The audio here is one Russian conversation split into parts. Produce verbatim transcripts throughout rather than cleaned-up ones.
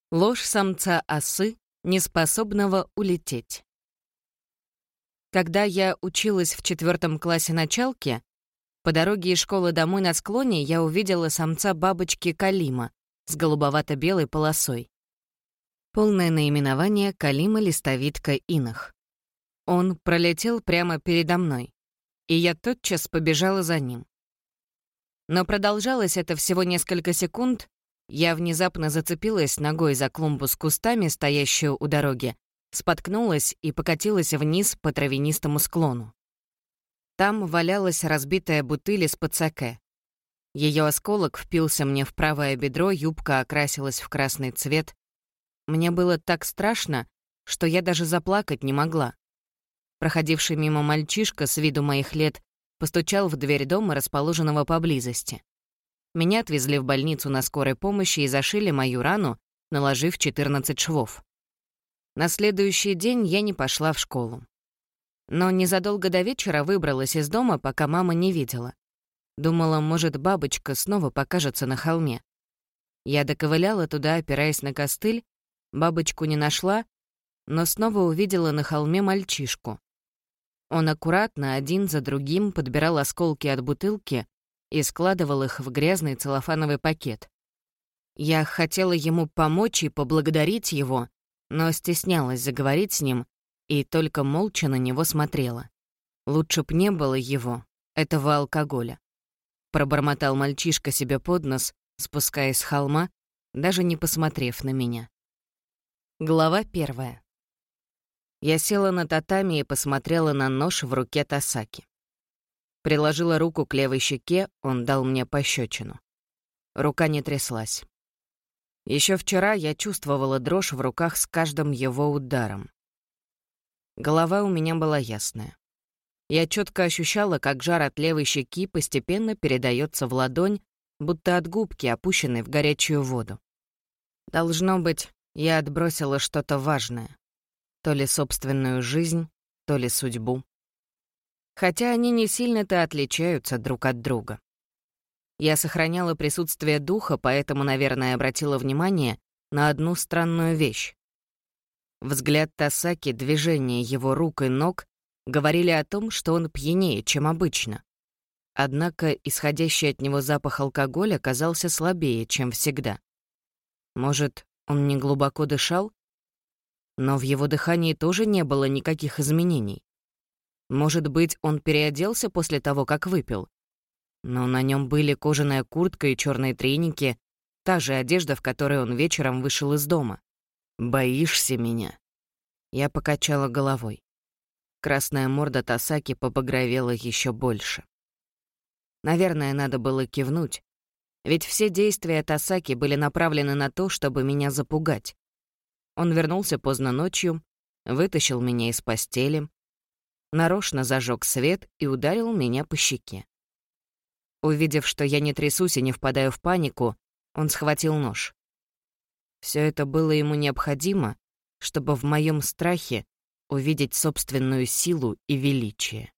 Ложь самца осы, неспособного улететь. Когда я училась в четвертом классе началки, по дороге из школы домой на склоне я увидела самца бабочки Калима с голубовато-белой полосой. Полное наименование — Калима-листовидка инах. Он пролетел прямо передо мной, и я тотчас побежала за ним. Но продолжалось это всего несколько секунд. Я внезапно зацепилась ногой за клумбу с кустами, стоящую у дороги, споткнулась и покатилась вниз по травянистому склону. Там валялась разбитая бутыль из-под саке. Ее осколок впился мне в правое бедро, юбка окрасилась в красный цвет. Мне было так страшно, что я даже заплакать не могла. Проходивший мимо мальчишка с виду моих лет постучал в дверь дома, расположенного поблизости. Меня отвезли в больницу на скорой помощи и зашили мою рану, наложив четырнадцать швов. На следующий день я не пошла в школу. Но незадолго до вечера выбралась из дома, пока мама не видела. Думала, может, бабочка снова покажется на холме. Я доковыляла туда, опираясь на костыль, бабочку не нашла, но снова увидела на холме мальчишку. Он аккуратно, один за другим, подбирал осколки от бутылки и складывал их в грязный целлофановый пакет. Я хотела ему помочь и поблагодарить его, но стеснялась заговорить с ним и только молча на него смотрела. Лучше б не было его, этого алкоголя. Пробормотал мальчишка себе под нос, спускаясь с холма, даже не посмотрев на меня. Глава первая. Я села на татами и посмотрела на нож в руке Тасаки. Приложила руку к левой щеке, он дал мне пощечину. Рука не тряслась. Еще вчера я чувствовала дрожь в руках с каждым его ударом. Голова у меня была ясная. Я четко ощущала, как жар от левой щеки постепенно передается в ладонь, будто от губки, опущенной в горячую воду. Должно быть, я отбросила что-то важное. То ли собственную жизнь, то ли судьбу. Хотя они не сильно-то отличаются друг от друга. Я сохраняла присутствие духа, поэтому, наверное, обратила внимание на одну странную вещь. Взгляд Тасаки, движение его рук и ног говорили о том, что он пьянее, чем обычно. Однако исходящий от него запах алкоголя казался слабее, чем всегда. Может, он не глубоко дышал? Но в его дыхании тоже не было никаких изменений. Может быть, он переоделся после того, как выпил? Но на нем были кожаная куртка и черные треники, та же одежда, в которой он вечером вышел из дома. «Боишься меня?» Я покачала головой. Красная морда Тасаки побагровела еще больше. Наверное, надо было кивнуть, ведь все действия Тасаки были направлены на то, чтобы меня запугать. Он вернулся поздно ночью, вытащил меня из постели, нарочно зажег свет и ударил меня по щеке. Увидев, что я не трясусь и не впадаю в панику, он схватил нож. Все это было ему необходимо, чтобы в моем страхе увидеть собственную силу и величие.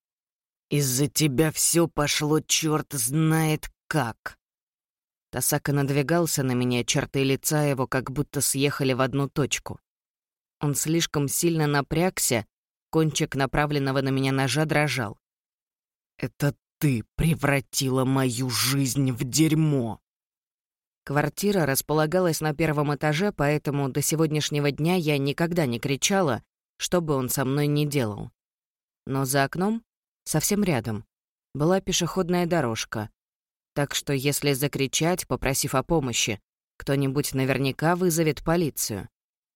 «Из-за тебя все пошло черт знает как!» Тасака надвигался на меня, черты лица его как будто съехали в одну точку. Он слишком сильно напрягся, кончик направленного на меня ножа дрожал. «Это ты превратила мою жизнь в дерьмо!» Квартира располагалась на первом этаже, поэтому до сегодняшнего дня я никогда не кричала, что бы он со мной ни делал. Но за окном, совсем рядом, была пешеходная дорожка, так что если закричать, попросив о помощи, кто-нибудь наверняка вызовет полицию.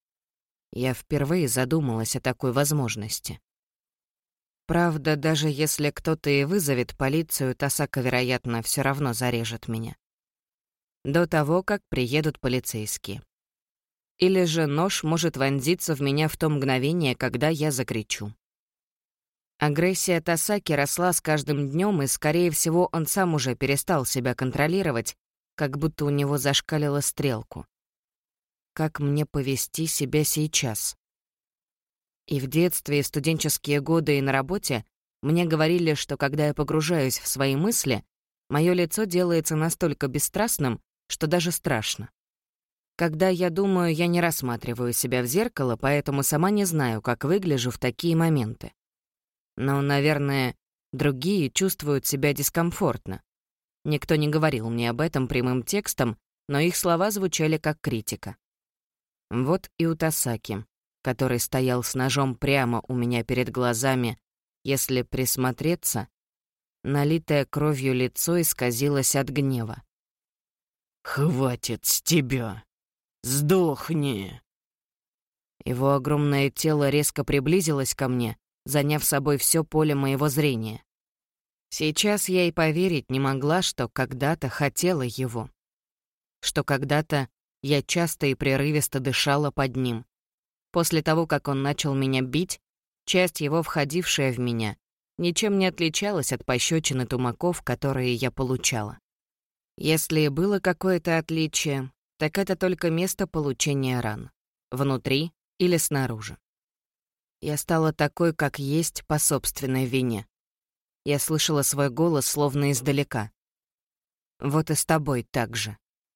Я впервые задумалась о такой возможности. Правда, даже если кто-то и вызовет полицию, Тасака, вероятно, все равно зарежет меня. До того, как приедут полицейские. Или же нож может вонзиться в меня в то мгновение, когда я закричу. Агрессия Тасаки росла с каждым днем, и, скорее всего, он сам уже перестал себя контролировать, как будто у него зашкалила стрелку. Как мне повести себя сейчас? И в детстве, и в студенческие годы, и на работе мне говорили, что когда я погружаюсь в свои мысли, мое лицо делается настолько бесстрастным, что даже страшно. Когда я думаю, я не рассматриваю себя в зеркало, поэтому сама не знаю, как выгляжу в такие моменты. Но, наверное, другие чувствуют себя дискомфортно. Никто не говорил мне об этом прямым текстом, но их слова звучали как критика. Вот и у Тасаки, который стоял с ножом прямо у меня перед глазами, если присмотреться, налитое кровью лицо исказилось от гнева. «Хватит с тебя! Сдохни!» Его огромное тело резко приблизилось ко мне, заняв собой все поле моего зрения. Сейчас я и поверить не могла, что когда-то хотела его. Что когда-то я часто и прерывисто дышала под ним. После того, как он начал меня бить, часть его, входившая в меня, ничем не отличалась от пощёчин и тумаков, которые я получала. Если и было какое-то отличие, так это только место получения ран. Внутри или снаружи. Я стала такой, как есть, по собственной вине. Я слышала свой голос словно издалека. «Вот и с тобой так же».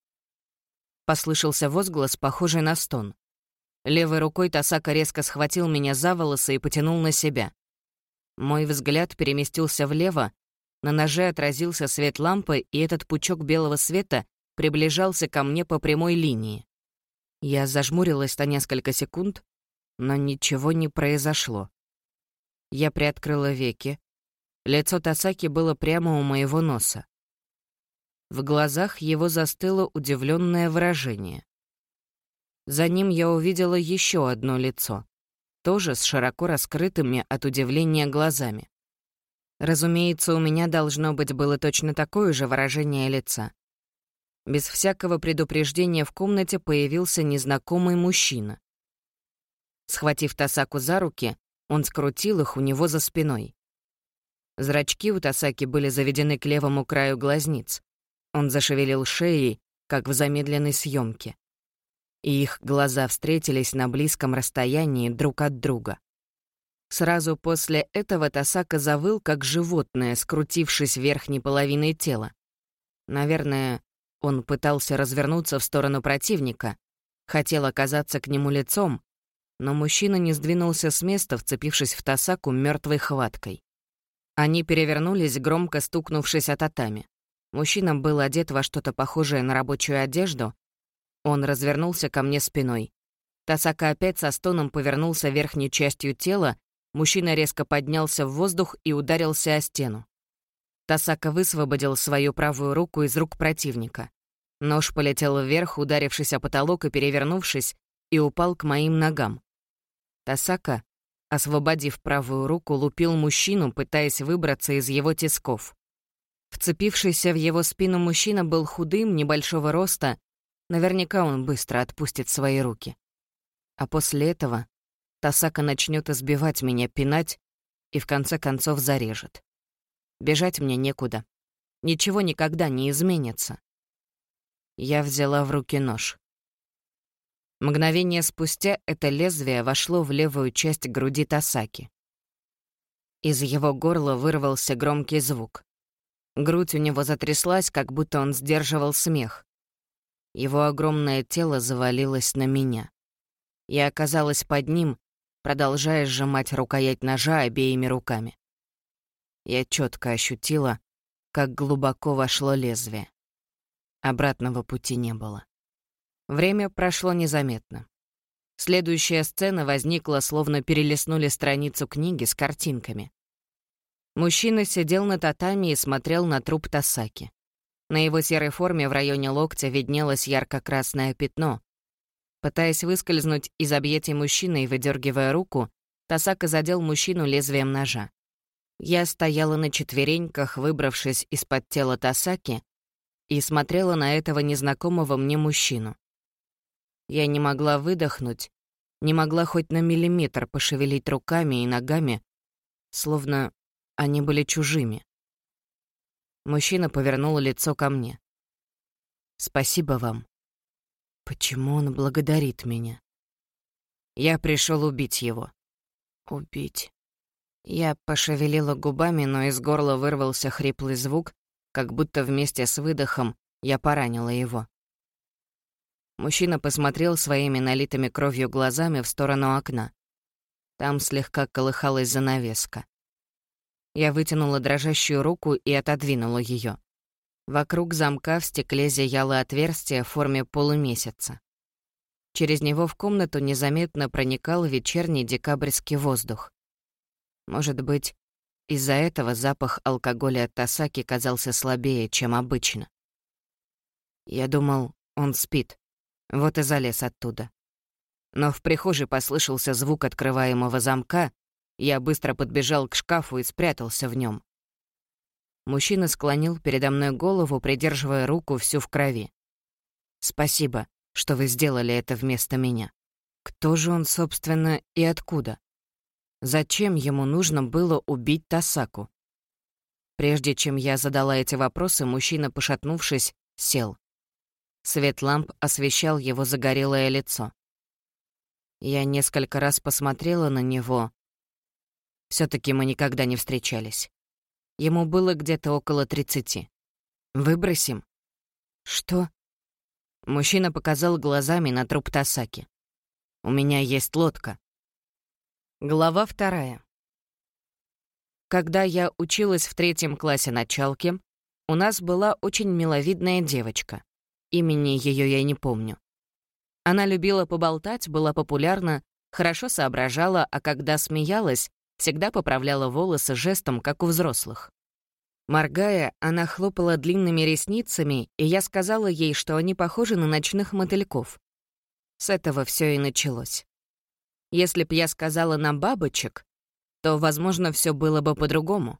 Послышался возглас, похожий на стон. Левой рукой Тасака резко схватил меня за волосы и потянул на себя. Мой взгляд переместился влево, на ноже отразился свет лампы, и этот пучок белого света приближался ко мне по прямой линии. Я зажмурилась на несколько секунд, но ничего не произошло. Я приоткрыла веки. Лицо Тасаки было прямо у моего носа. В глазах его застыло удивленное выражение. За ним я увидела еще одно лицо, тоже с широко раскрытыми от удивления глазами. Разумеется, у меня должно быть было точно такое же выражение лица. Без всякого предупреждения в комнате появился незнакомый мужчина. Схватив Тасаку за руки, он скрутил их у него за спиной. Зрачки у Тасаки были заведены к левому краю глазниц. Он зашевелил шеей, как в замедленной съемке. И их глаза встретились на близком расстоянии друг от друга. Сразу после этого Тасака завыл, как животное, скрутившись верхней половиной тела. Наверное, он пытался развернуться в сторону противника, хотел оказаться к нему лицом, но мужчина не сдвинулся с места, вцепившись в Тасаку мертвой хваткой. Они перевернулись, громко стукнувшись о татами. Мужчина был одет во что-то похожее на рабочую одежду. Он развернулся ко мне спиной. Тасака опять со стоном повернулся верхней частью тела, мужчина резко поднялся в воздух и ударился о стену. Тасака высвободил свою правую руку из рук противника. Нож полетел вверх, ударившись о потолок и перевернувшись, и упал к моим ногам. Тасака, освободив правую руку, лупил мужчину, пытаясь выбраться из его тисков. Вцепившийся в его спину мужчина был худым, небольшого роста. Наверняка он быстро отпустит свои руки. А после этого Тасака начнет избивать меня, пинать и в конце концов зарежет. Бежать мне некуда. Ничего никогда не изменится. Я взяла в руки нож. Мгновение спустя это лезвие вошло в левую часть груди Тасаки. Из его горла вырвался громкий звук. Грудь у него затряслась, как будто он сдерживал смех. Его огромное тело завалилось на меня. Я оказалась под ним, продолжая сжимать рукоять ножа обеими руками. Я четко ощутила, как глубоко вошло лезвие. Обратного пути не было. Время прошло незаметно. Следующая сцена возникла, словно перелистнули страницу книги с картинками. Мужчина сидел на татами и смотрел на труп Тасаки. На его серой форме в районе локтя виднелось ярко-красное пятно. Пытаясь выскользнуть из объятий мужчины и выдергивая руку, Тасака задел мужчину лезвием ножа. Я стояла на четвереньках, выбравшись из-под тела Тасаки, и смотрела на этого незнакомого мне мужчину. Я не могла выдохнуть, не могла хоть на миллиметр пошевелить руками и ногами, словно они были чужими. Мужчина повернул лицо ко мне. «Спасибо вам». Почему он благодарит меня? Я пришел убить его. Убить. Я пошевелила губами, но из горла вырвался хриплый звук, как будто вместе с выдохом я поранила его. Мужчина посмотрел своими налитыми кровью глазами в сторону окна. Там слегка колыхалась занавеска. Я вытянула дрожащую руку и отодвинула ее. Вокруг замка в стекле зияло отверстие в форме полумесяца. Через него в комнату незаметно проникал вечерний декабрьский воздух. Может быть, из-за этого запах алкоголя от Тасаки казался слабее, чем обычно. Я думал, он спит, вот и залез оттуда. Но в прихожей послышался звук открываемого замка, я быстро подбежал к шкафу и спрятался в нем. Мужчина склонил передо мной голову, придерживая руку всю в крови. «Спасибо, что вы сделали это вместо меня. Кто же он, собственно, и откуда? Зачем ему нужно было убить Тасаку?» Прежде чем я задала эти вопросы, мужчина, пошатнувшись, сел. Свет ламп освещал его загорелое лицо. Я несколько раз посмотрела на него. Все-таки мы никогда не встречались. Ему было где-то около тридцати. «Выбросим?» «Что?» Мужчина показал глазами на труп Тасаки. «У меня есть лодка». Глава вторая. Когда я училась в третьем классе началки, у нас была очень миловидная девочка. Имени ее я не помню. Она любила поболтать, была популярна, хорошо соображала, а когда смеялась, всегда поправляла волосы жестом, как у взрослых. Моргая, она хлопала длинными ресницами, и я сказала ей, что они похожи на ночных мотыльков. С этого все и началось. Если б я сказала на бабочек, то, возможно, все было бы по-другому.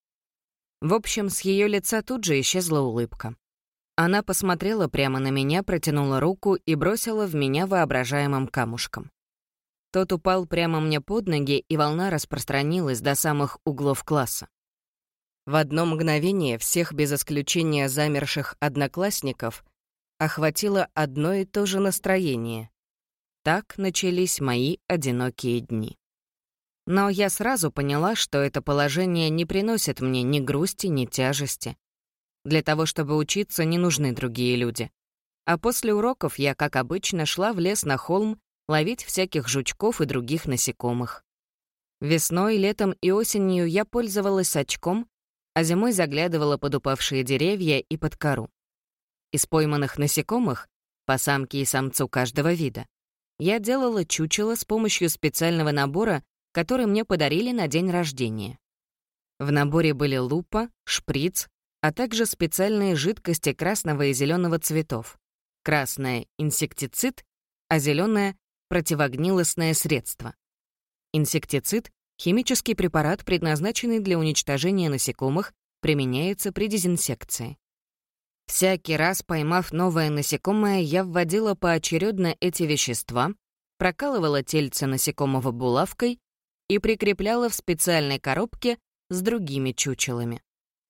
В общем, с ее лица тут же исчезла улыбка. Она посмотрела прямо на меня, протянула руку и бросила в меня воображаемым камушком. Тот упал прямо мне под ноги, и волна распространилась до самых углов класса. В одно мгновение всех без исключения замерших одноклассников охватило одно и то же настроение. Так начались мои одинокие дни. Но я сразу поняла, что это положение не приносит мне ни грусти, ни тяжести. Для того, чтобы учиться, не нужны другие люди. А после уроков я, как обычно, шла в лес на холм ловить всяких жучков и других насекомых. Весной, летом и осенью я пользовалась очком, а зимой заглядывала под упавшие деревья и под кору. Из пойманных насекомых, по самке и самцу каждого вида, я делала чучело с помощью специального набора, который мне подарили на день рождения. В наборе были лупа, шприц, а также специальные жидкости красного и зеленого цветов. Красное — инсектицид, а зеленое — противогнилостное средство. Инсектицид — химический препарат, предназначенный для уничтожения насекомых, применяется при дезинсекции. Всякий раз, поймав новое насекомое, я вводила поочередно эти вещества, прокалывала тельце насекомого булавкой и прикрепляла в специальной коробке с другими чучелами.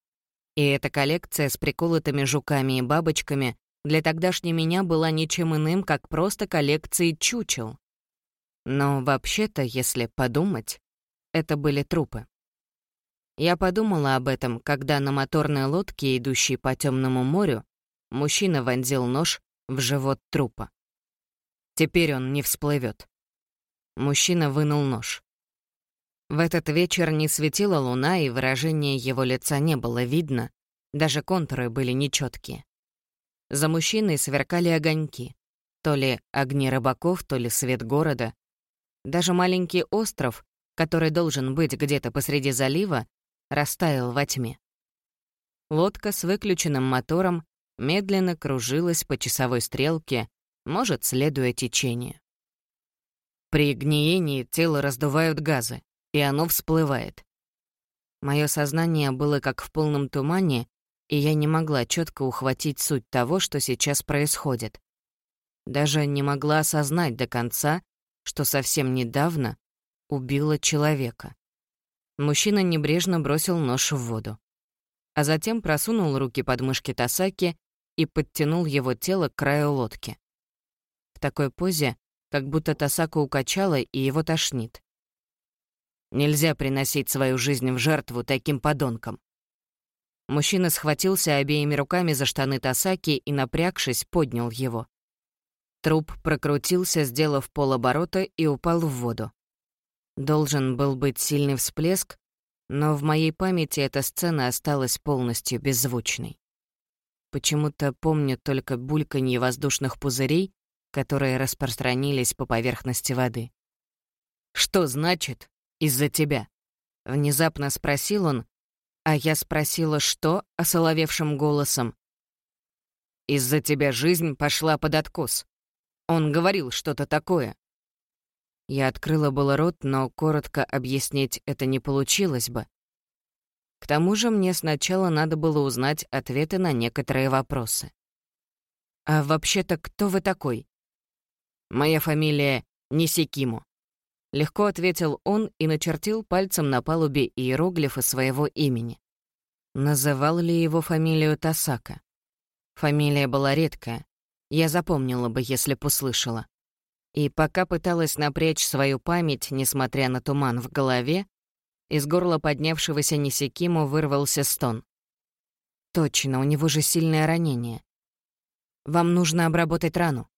И эта коллекция с приколотыми жуками и бабочками для тогдашней меня была ничем иным, как просто коллекцией чучел. Но вообще-то, если подумать, это были трупы. Я подумала об этом, когда на моторной лодке, идущей по темному морю, мужчина вонзил нож в живот трупа. Теперь он не всплывет. Мужчина вынул нож. В этот вечер не светила луна, и выражения его лица не было видно, даже контуры были нечеткие. За мужчиной сверкали огоньки, то ли огни рыбаков, то ли свет города. Даже маленький остров, который должен быть где-то посреди залива, растаял во тьме. Лодка с выключенным мотором медленно кружилась по часовой стрелке, может, следуя течению. При гниении тело раздувают газы, и оно всплывает. Мое сознание было как в полном тумане, и я не могла четко ухватить суть того, что сейчас происходит. Даже не могла осознать до конца, что совсем недавно убила человека. Мужчина небрежно бросил нож в воду, а затем просунул руки под мышки Тасаки и подтянул его тело к краю лодки. В такой позе, как будто Тасаку укачало и его тошнит. Нельзя приносить свою жизнь в жертву таким подонкам. Мужчина схватился обеими руками за штаны Тасаки и, напрягшись, поднял его. Труп прокрутился, сделав полоборота, и упал в воду. Должен был быть сильный всплеск, но в моей памяти эта сцена осталась полностью беззвучной. Почему-то помню только бульканье воздушных пузырей, которые распространились по поверхности воды. «Что значит «из-за тебя»?» — внезапно спросил он, а я спросила «что?» осоловевшим голосом. «Из-за тебя жизнь пошла под откос. Он говорил что-то такое». Я открыла было рот, но коротко объяснить это не получилось бы. К тому же мне сначала надо было узнать ответы на некоторые вопросы. «А вообще-то кто вы такой?» «Моя фамилия Нисикимо», — легко ответил он и начертил пальцем на палубе иероглифы своего имени. Называл ли его фамилию Тасака? Фамилия была редкая. Я запомнила бы, если б услышала. И пока пыталась напрячь свою память, несмотря на туман в голове, из горла поднявшегося Нисикимо вырвался стон. «Точно, у него же сильное ранение. Вам нужно обработать рану».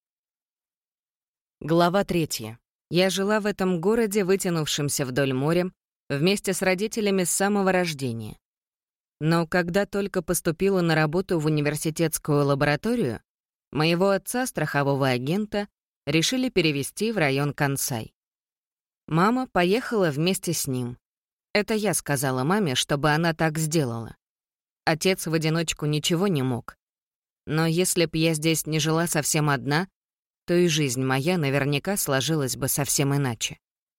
Глава третья. Я жила в этом городе, вытянувшемся вдоль моря, вместе с родителями с самого рождения. Но когда только поступила на работу в университетскую лабораторию, моего отца, страхового агента, решили перевести в район Кансай. Мама поехала вместе с ним. Это я сказала маме, чтобы она так сделала. Отец в одиночку ничего не мог. Но если б я здесь не жила совсем одна, то и жизнь моя наверняка сложилась бы совсем иначе.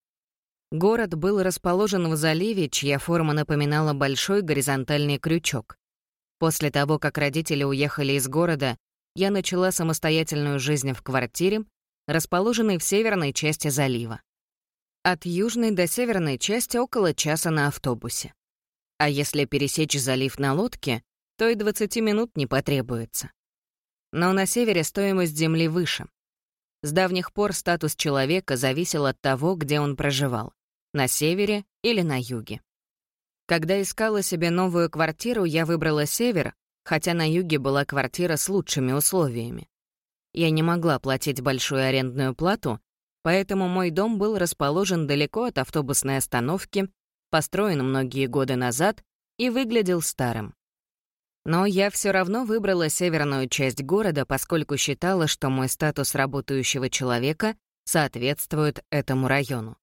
Город был расположен в заливе, чья форма напоминала большой горизонтальный крючок. После того, как родители уехали из города, я начала самостоятельную жизнь в квартире, расположенной в северной части залива. От южной до северной части около часа на автобусе. А если пересечь залив на лодке, то и двадцати минут не потребуется. Но на севере стоимость земли выше. С давних пор статус человека зависел от того, где он проживал — на севере или на юге. Когда искала себе новую квартиру, я выбрала север, хотя на юге была квартира с лучшими условиями. Я не могла платить большую арендную плату, поэтому мой дом был расположен далеко от автобусной остановки, построен многие годы назад и выглядел старым. Но я все равно выбрала северную часть города, поскольку считала, что мой статус работающего человека соответствует этому району.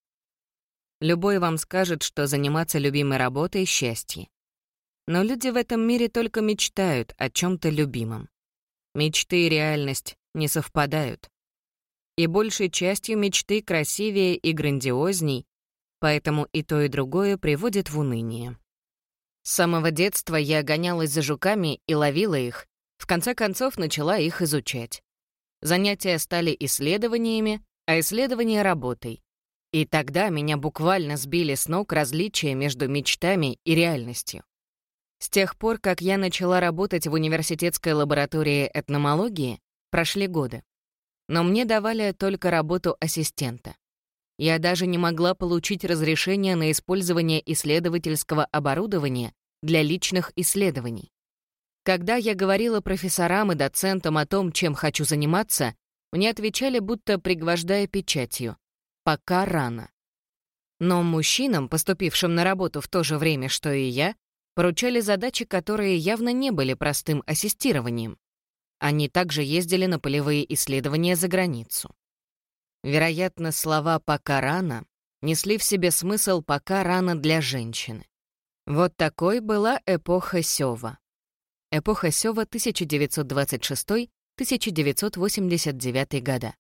Любой вам скажет, что заниматься любимой работой — счастье. Но люди в этом мире только мечтают о чем-то любимом. Мечты и реальность не совпадают. И большей частью мечты красивее и грандиозней, поэтому и то, и другое приводит в уныние. С самого детства я гонялась за жуками и ловила их, в конце концов начала их изучать. Занятия стали исследованиями, а исследования — работой. И тогда меня буквально сбили с ног различия между мечтами и реальностью. С тех пор, как я начала работать в университетской лаборатории этномологии, прошли годы. Но мне давали только работу ассистента. Я даже не могла получить разрешение на использование исследовательского оборудования для личных исследований. Когда я говорила профессорам и доцентам о том, чем хочу заниматься, мне отвечали, будто пригвождая печатью: «Пока рано». Но мужчинам, поступившим на работу в то же время, что и я, поручали задачи, которые явно не были простым ассистированием. Они также ездили на полевые исследования за границу. Вероятно, слова «пока рано» несли в себе смысл «пока рано для женщины». Вот такой была эпоха Сёва. Эпоха Сёва тысяча девятьсот двадцать шестой — тысяча девятьсот восемьдесят девятый года.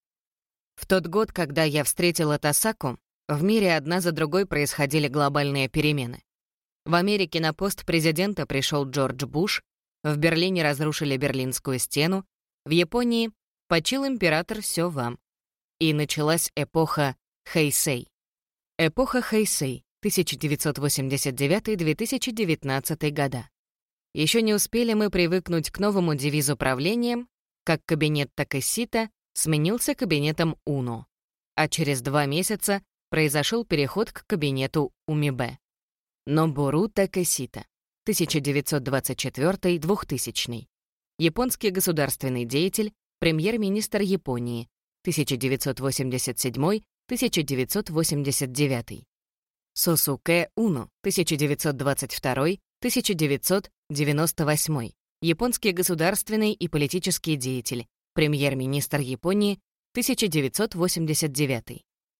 В тот год, когда я встретила Тасаку, в мире одна за другой происходили глобальные перемены. В Америке на пост президента пришел Джордж Буш, в Берлине разрушили Берлинскую стену, в Японии почил император Сёва. И началась эпоха Хэйсэй. Эпоха Хэйсэй, тысяча девятьсот восемьдесят девятый — две тысячи девятнадцатый года. Еще не успели мы привыкнуть к новому девизу правления, как кабинет Такэсита сменился кабинетом Уно, а через два месяца произошел переход к кабинету Умибэ. Нобуру Такэсита, тысяча девятьсот двадцать четвёртый — двухтысячный. Японский государственный деятель, премьер-министр Японии, тысяча девятьсот восемьдесят седьмой — тысяча девятьсот восемьдесят девятый. Сосуке Уно, тысяча девятьсот двадцать второй — тысяча девятьсот девяносто восьмой, японский государственный и политический деятель, премьер-министр Японии, тысяча девятьсот восемьдесят девятый.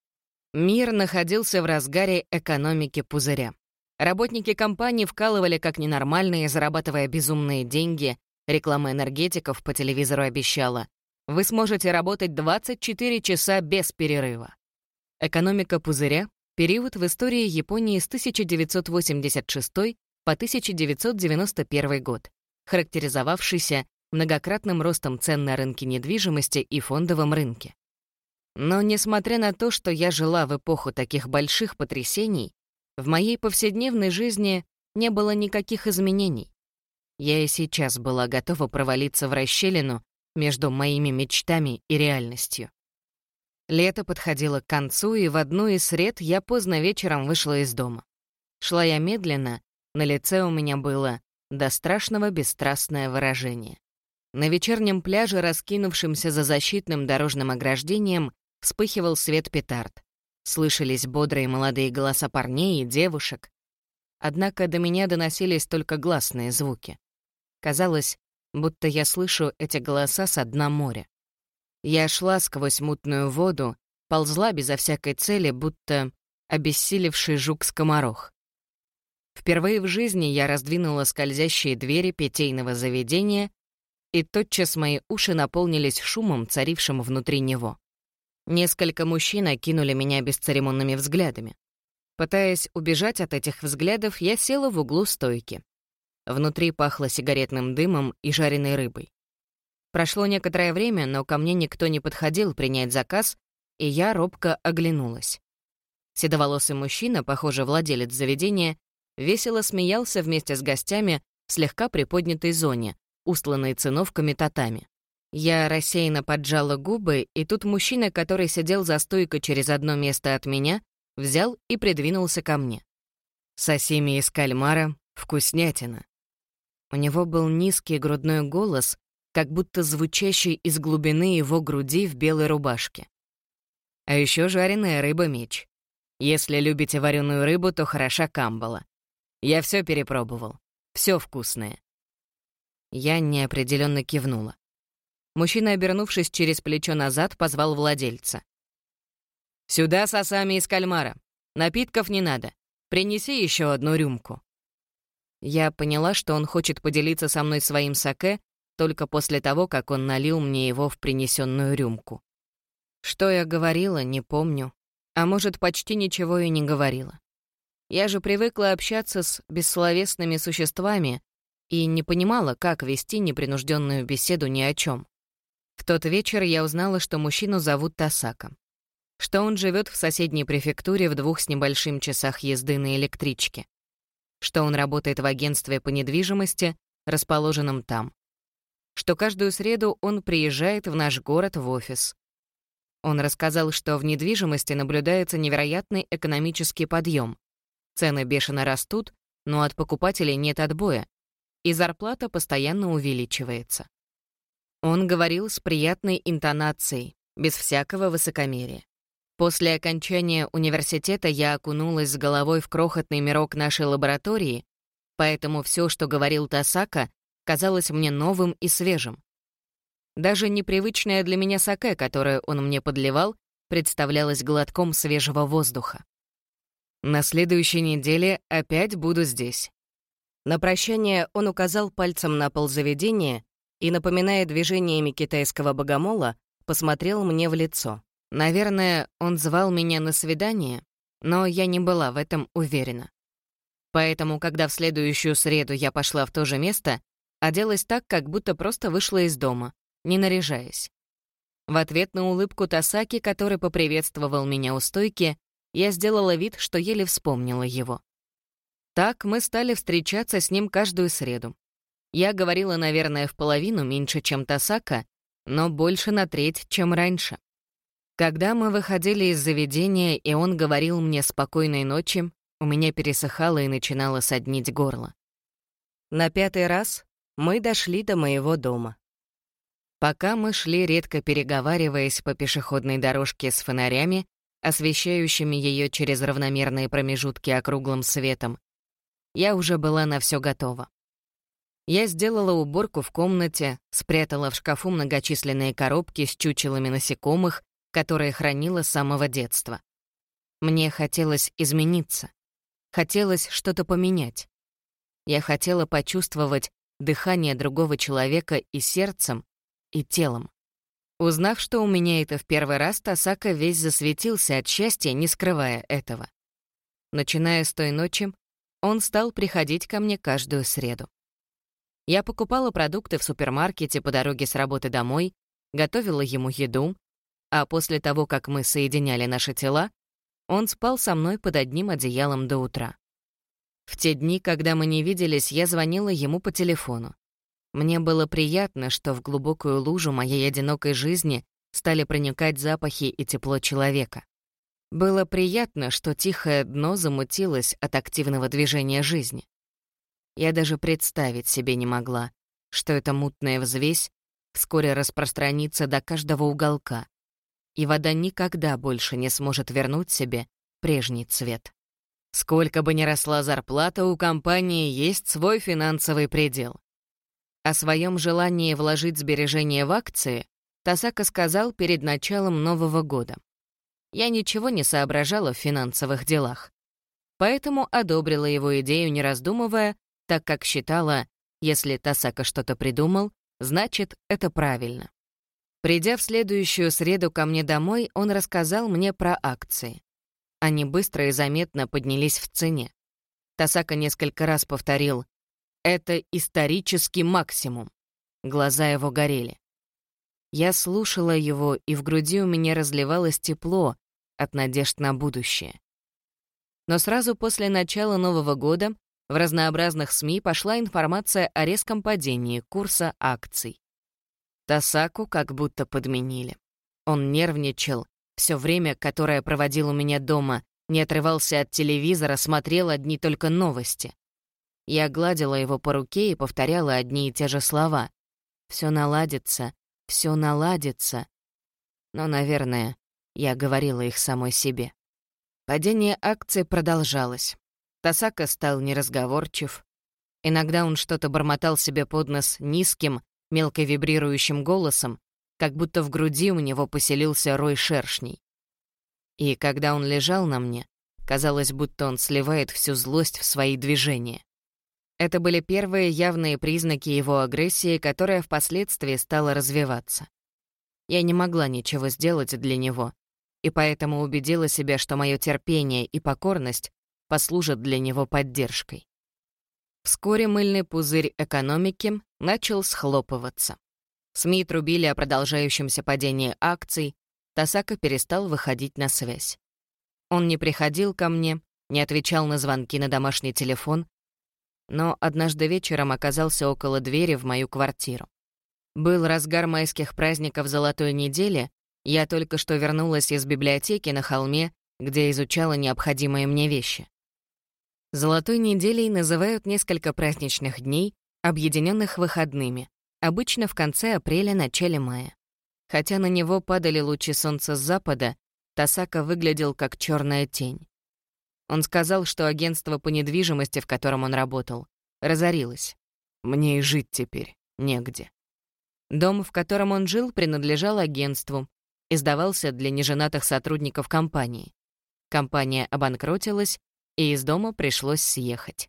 Мир находился в разгаре экономики пузыря. Работники компаний вкалывали как ненормальные, зарабатывая безумные деньги. Реклама энергетиков по телевизору обещала: вы сможете работать двадцать четыре часа без перерыва. Экономика пузыря — период в истории Японии с тысяча девятьсот восемьдесят шестой по тысяча девятьсот девяносто первый год, характеризовавшийся многократным ростом цен на рынке недвижимости и фондовом рынке. Но несмотря на то, что я жила в эпоху таких больших потрясений, в моей повседневной жизни не было никаких изменений. Я и сейчас была готова провалиться в расщелину между моими мечтами и реальностью. Лето подходило к концу, и в одну из сред я поздно вечером вышла из дома. Шла я медленно, на лице у меня было до страшного бесстрастное выражение. На вечернем пляже, раскинувшемся за защитным дорожным ограждением, вспыхивал свет петард. Слышались бодрые молодые голоса парней и девушек. Однако до меня доносились только гласные звуки. Казалось, будто я слышу эти голоса со дна моря. Я шла сквозь мутную воду, ползла безо всякой цели, будто обессилевший жук-скоморох. Впервые в жизни я раздвинула скользящие двери питейного заведения, и тотчас мои уши наполнились шумом, царившим внутри него. Несколько мужчин окинули меня бесцеремонными взглядами. Пытаясь убежать от этих взглядов, я села в углу стойки. Внутри пахло сигаретным дымом и жареной рыбой. Прошло некоторое время, но ко мне никто не подходил принять заказ, и я робко оглянулась. Седоволосый мужчина, похоже, владелец заведения, весело смеялся вместе с гостями в слегка приподнятой зоне, устланной циновками татами. Я рассеянно поджала губы, и тут мужчина, который сидел за стойкой через одно место от меня, взял и придвинулся ко мне. «Сосими из кальмара — вкуснятина». У него был низкий грудной голос, как будто звучащий из глубины его груди в белой рубашке. А еще жареная рыба-меч. Если любите вареную рыбу, то хороша камбала. Я все перепробовал. Все вкусное. Я неопределенно кивнула. Мужчина, обернувшись через плечо назад, позвал владельца. «Сюда сосами из кальмара. Напитков не надо. Принеси еще одну рюмку». Я поняла, что он хочет поделиться со мной своим саке только после того, как он налил мне его в принесенную рюмку. Что я говорила, не помню. А может, почти ничего и не говорила. Я же привыкла общаться с бессловесными существами и не понимала, как вести непринужденную беседу ни о чем. В тот вечер я узнала, что мужчину зовут Тасака, что он живет в соседней префектуре в двух с небольшим часах езды на электричке, что он работает в агентстве по недвижимости, расположенном там, что каждую среду он приезжает в наш город в офис. Он рассказал, что в недвижимости наблюдается невероятный экономический подъем. Цены бешено растут, но от покупателей нет отбоя, и зарплата постоянно увеличивается. Он говорил с приятной интонацией, без всякого высокомерия. После окончания университета я окунулась с головой в крохотный мирок нашей лаборатории, поэтому все, что говорил Тасака, казалось мне новым и свежим. Даже непривычное для меня саке, которое он мне подливал, представлялось глотком свежего воздуха. На следующей неделе опять буду здесь. На прощание он указал пальцем на пол заведения и, напоминая движениями китайского богомола, посмотрел мне в лицо. Наверное, он звал меня на свидание, но я не была в этом уверена. Поэтому, когда в следующую среду я пошла в то же место, оделась так, как будто просто вышла из дома, не наряжаясь. В ответ на улыбку Тасаки, который поприветствовал меня у стойки, я сделала вид, что еле вспомнила его. Так мы стали встречаться с ним каждую среду. Я говорила, наверное, в половину меньше, чем Тасака, но больше на треть, чем раньше. Когда мы выходили из заведения, и он говорил мне «спокойной ночи», у меня пересыхало и начинало соднить горло. На пятый раз мы дошли до моего дома. Пока мы шли, редко переговариваясь по пешеходной дорожке с фонарями, освещающими ее через равномерные промежутки округлым светом, я уже была на все готова. Я сделала уборку в комнате, спрятала в шкафу многочисленные коробки с чучелами насекомых, которые хранила с самого детства. Мне хотелось измениться. Хотелось что-то поменять. Я хотела почувствовать дыхание другого человека и сердцем, и телом. Узнав, что у меня это в первый раз, Тасака весь засветился от счастья, не скрывая этого. Начиная с той ночи, он стал приходить ко мне каждую среду. Я покупала продукты в супермаркете по дороге с работы домой, готовила ему еду, а после того, как мы соединяли наши тела, он спал со мной под одним одеялом до утра. В те дни, когда мы не виделись, я звонила ему по телефону. Мне было приятно, что в глубокую лужу моей одинокой жизни стали проникать запахи и тепло человека. Было приятно, что тихое дно замутилось от активного движения жизни. Я даже представить себе не могла, что эта мутная взвесь вскоре распространится до каждого уголка, и вода никогда больше не сможет вернуть себе прежний цвет. Сколько бы ни росла зарплата, у компании есть свой финансовый предел. О своем желании вложить сбережения в акции Тасака сказал перед началом Нового года. Я ничего не соображала в финансовых делах, поэтому одобрила его идею, не раздумывая, так как считала, если Тасака что-то придумал, значит, это правильно. Придя в следующую среду ко мне домой, он рассказал мне про акции. Они быстро и заметно поднялись в цене. Тасака несколько раз повторил: «Это исторический максимум». Глаза его горели. Я слушала его, и в груди у меня разливалось тепло от надежд на будущее. Но сразу после начала Нового года в разнообразных СМИ пошла информация о резком падении курса акций. Тасаку как будто подменили. Он нервничал, все время, которое проводил у меня дома, не отрывался от телевизора, смотрел одни только новости. Я гладила его по руке и повторяла одни и те же слова. «Все наладится, все наладится». Но, наверное, я говорила их самой себе. Падение акций продолжалось. Тасака стал неразговорчив. Иногда он что-то бормотал себе под нос низким, мелко вибрирующим голосом, как будто в груди у него поселился рой шершней. И когда он лежал на мне, казалось, будто он сливает всю злость в свои движения. Это были первые явные признаки его агрессии, которая впоследствии стала развиваться. Я не могла ничего сделать для него, и поэтому убедила себя, что мое терпение и покорность послужат для него поддержкой. Вскоре мыльный пузырь экономики начал схлопываться. СМИ трубили о продолжающемся падении акций, Тасака перестал выходить на связь. Он не приходил ко мне, не отвечал на звонки на домашний телефон, но однажды вечером оказался около двери в мою квартиру. Был разгар майских праздников Золотой недели, я только что вернулась из библиотеки на холме, где изучала необходимые мне вещи. Золотой неделей называют несколько праздничных дней, объединенных выходными, обычно в конце апреля-начале мая. Хотя на него падали лучи солнца с запада, Тасака выглядел как черная тень. Он сказал, что агентство по недвижимости, в котором он работал, разорилось. Мне и жить теперь негде. Дом, в котором он жил, принадлежал агентству и сдавался для неженатых сотрудников компании. Компания обанкротилась, и из дома пришлось съехать.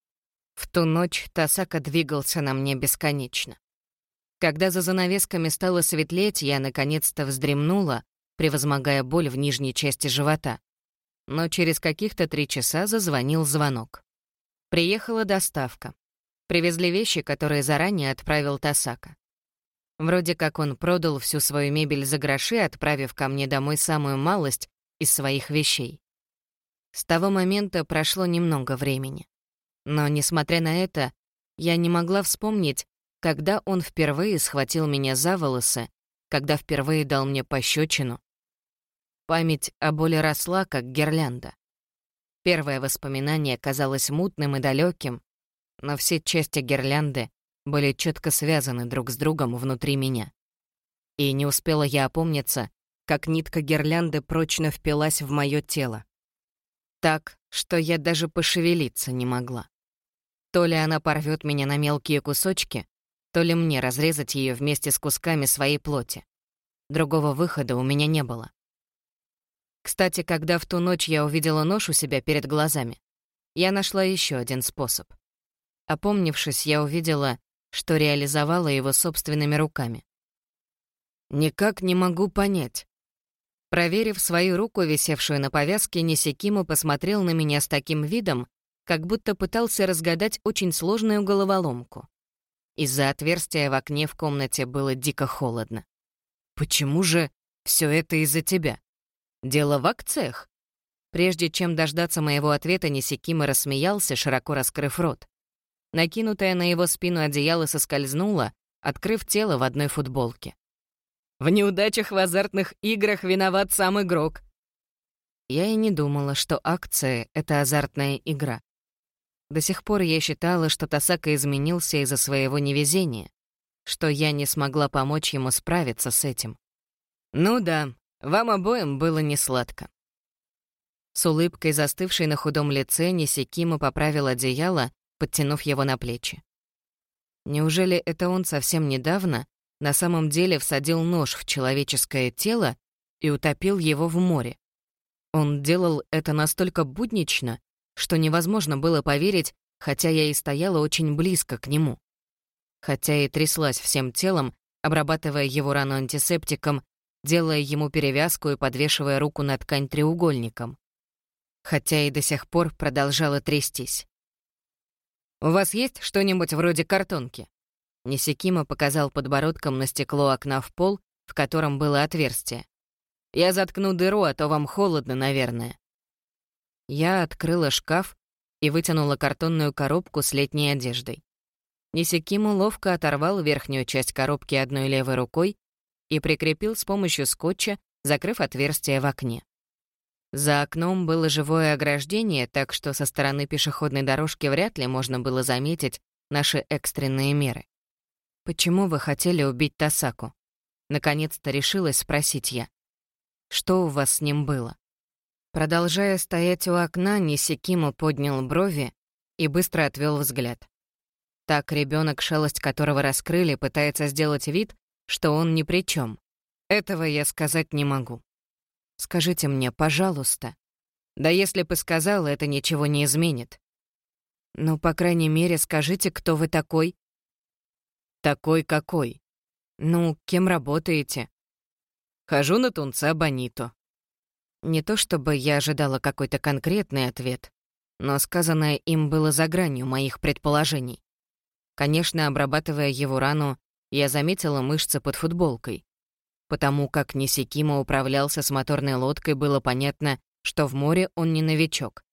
В ту ночь Тасака двигался на мне бесконечно. Когда за занавесками стало светлеть, я наконец-то вздремнула, превозмогая боль в нижней части живота. Но через каких-то три часа зазвонил звонок. Приехала доставка. Привезли вещи, которые заранее отправил Тасака. Вроде как он продал всю свою мебель за гроши, отправив ко мне домой самую малость из своих вещей. С того момента прошло немного времени. Но, несмотря на это, я не могла вспомнить, когда он впервые схватил меня за волосы, когда впервые дал мне пощечину. Память о боли росла, как гирлянда. Первое воспоминание казалось мутным и далеким, но все части гирлянды были четко связаны друг с другом внутри меня. И не успела я опомниться, как нитка гирлянды прочно впилась в мое тело. Так, что я даже пошевелиться не могла. То ли она порвет меня на мелкие кусочки, то ли мне разрезать ее вместе с кусками своей плоти. Другого выхода у меня не было. Кстати, когда в ту ночь я увидела нож у себя перед глазами, я нашла еще один способ. Опомнившись, я увидела, что реализовала его собственными руками. Никак не могу понять. Проверив свою руку, висевшую на повязке, Нисикимо посмотрел на меня с таким видом, как будто пытался разгадать очень сложную головоломку. Из-за отверстия в окне в комнате было дико холодно. «Почему же все это из-за тебя? Дело в акциях». Прежде чем дождаться моего ответа, Нисикимо рассмеялся, широко раскрыв рот. Накинутое на его спину одеяло соскользнуло, открыв тело в одной футболке. «В неудачах в азартных играх виноват сам игрок». Я и не думала, что акция — это азартная игра. До сих пор я считала, что Тасака изменился из-за своего невезения, что я не смогла помочь ему справиться с этим. Ну да, вам обоим было несладко. С улыбкой, застывшей на худом лице, Нисикимо поправил одеяло, подтянув его на плечи. Неужели это он совсем недавно на самом деле всадил нож в человеческое тело и утопил его в море? Он делал это настолько буднично, что невозможно было поверить, хотя я и стояла очень близко к нему. Хотя и тряслась всем телом, обрабатывая его рану антисептиком, делая ему перевязку и подвешивая руку на ткань треугольником. Хотя и до сих пор продолжала трястись. «У вас есть что-нибудь вроде картонки?» Нисикимо показал подбородком на стекло окна в пол, в котором было отверстие. «Я заткну дыру, а то вам холодно, наверное». Я открыла шкаф и вытянула картонную коробку с летней одеждой. Нисикимо ловко оторвал верхнюю часть коробки одной левой рукой и прикрепил с помощью скотча, закрыв отверстие в окне. За окном было живое ограждение, так что со стороны пешеходной дорожки вряд ли можно было заметить наши экстренные меры. «Почему вы хотели убить Тасаку?» Наконец-то решилась спросить я. «Что у вас с ним было?» Продолжая стоять у окна, Нисикимо поднял брови и быстро отвел взгляд. Так ребенок, шалость которого раскрыли, пытается сделать вид, что он ни при чем. Этого я сказать не могу. Скажите мне, пожалуйста. Да если бы сказала, это ничего не изменит. Ну, по крайней мере, скажите, кто вы такой. Такой какой? Ну, кем работаете? Хожу на тунца Бонито. Не то чтобы я ожидала какой-то конкретный ответ, но сказанное им было за гранью моих предположений. Конечно, обрабатывая его рану, я заметила мышцы под футболкой. Потому как Нисикимо управлялся с моторной лодкой, было понятно, что в море он не новичок.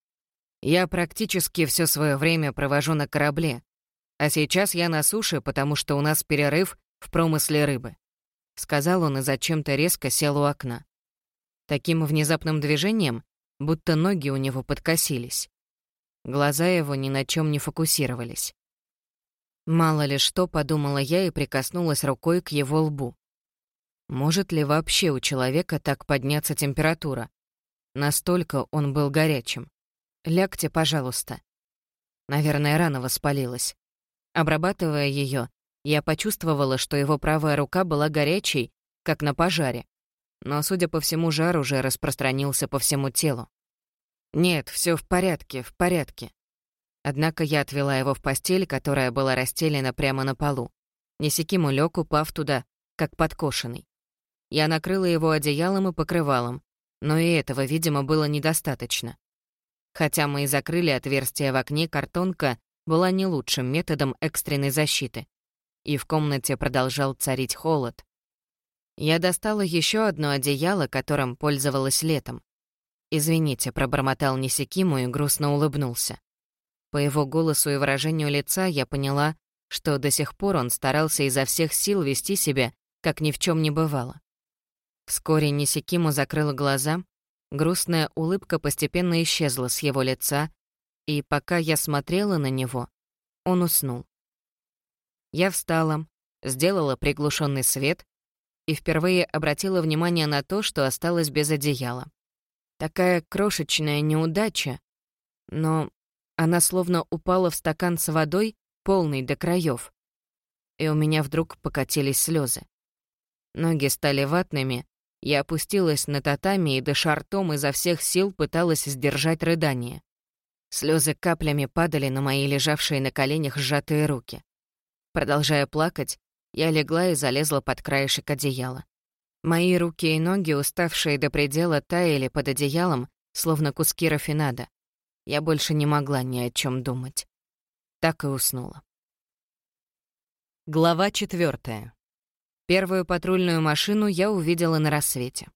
Я практически все свое время провожу на корабле, а сейчас я на суше, потому что у нас перерыв в промысле рыбы», — сказал он и зачем-то резко сел у окна. Таким внезапным движением, будто ноги у него подкосились. Глаза его ни на чем не фокусировались. Мало ли что, подумала я и прикоснулась рукой к его лбу. Может ли вообще у человека так подняться температура? Настолько он был горячим. Лягте, пожалуйста. Наверное, рана воспалилась. Обрабатывая ее, я почувствовала, что его правая рука была горячей, как на пожаре. Но, судя по всему, жар уже распространился по всему телу. Нет, все в порядке, в порядке. Однако я отвела его в постель, которая была расстелена прямо на полу. Нисикимо лёг, упав туда, как подкошенный. Я накрыла его одеялом и покрывалом, но и этого, видимо, было недостаточно. Хотя мы и закрыли отверстие в окне, картонка была не лучшим методом экстренной защиты. И в комнате продолжал царить холод. Я достала еще одно одеяло, которым пользовалась летом. «Извините», — пробормотал Нисикимо и грустно улыбнулся. По его голосу и выражению лица я поняла, что до сих пор он старался изо всех сил вести себя, как ни в чем не бывало. Вскоре Нисикимо закрыл глаза, грустная улыбка постепенно исчезла с его лица, и пока я смотрела на него, он уснул. Я встала, сделала приглушенный свет и впервые обратила внимание на то, что осталась без одеяла. Такая крошечная неудача, но она словно упала в стакан с водой, полный до краев, и у меня вдруг покатились слезы. Ноги стали ватными, я опустилась на татами и, дыша ртом, изо всех сил пыталась сдержать рыдание. Слезы каплями падали на мои лежавшие на коленях сжатые руки. Продолжая плакать, я легла и залезла под краешек одеяла. Мои руки и ноги, уставшие до предела, таяли под одеялом, словно куски рафинада. Я больше не могла ни о чем думать. Так и уснула. Глава четвертая. Первую патрульную машину я увидела на рассвете.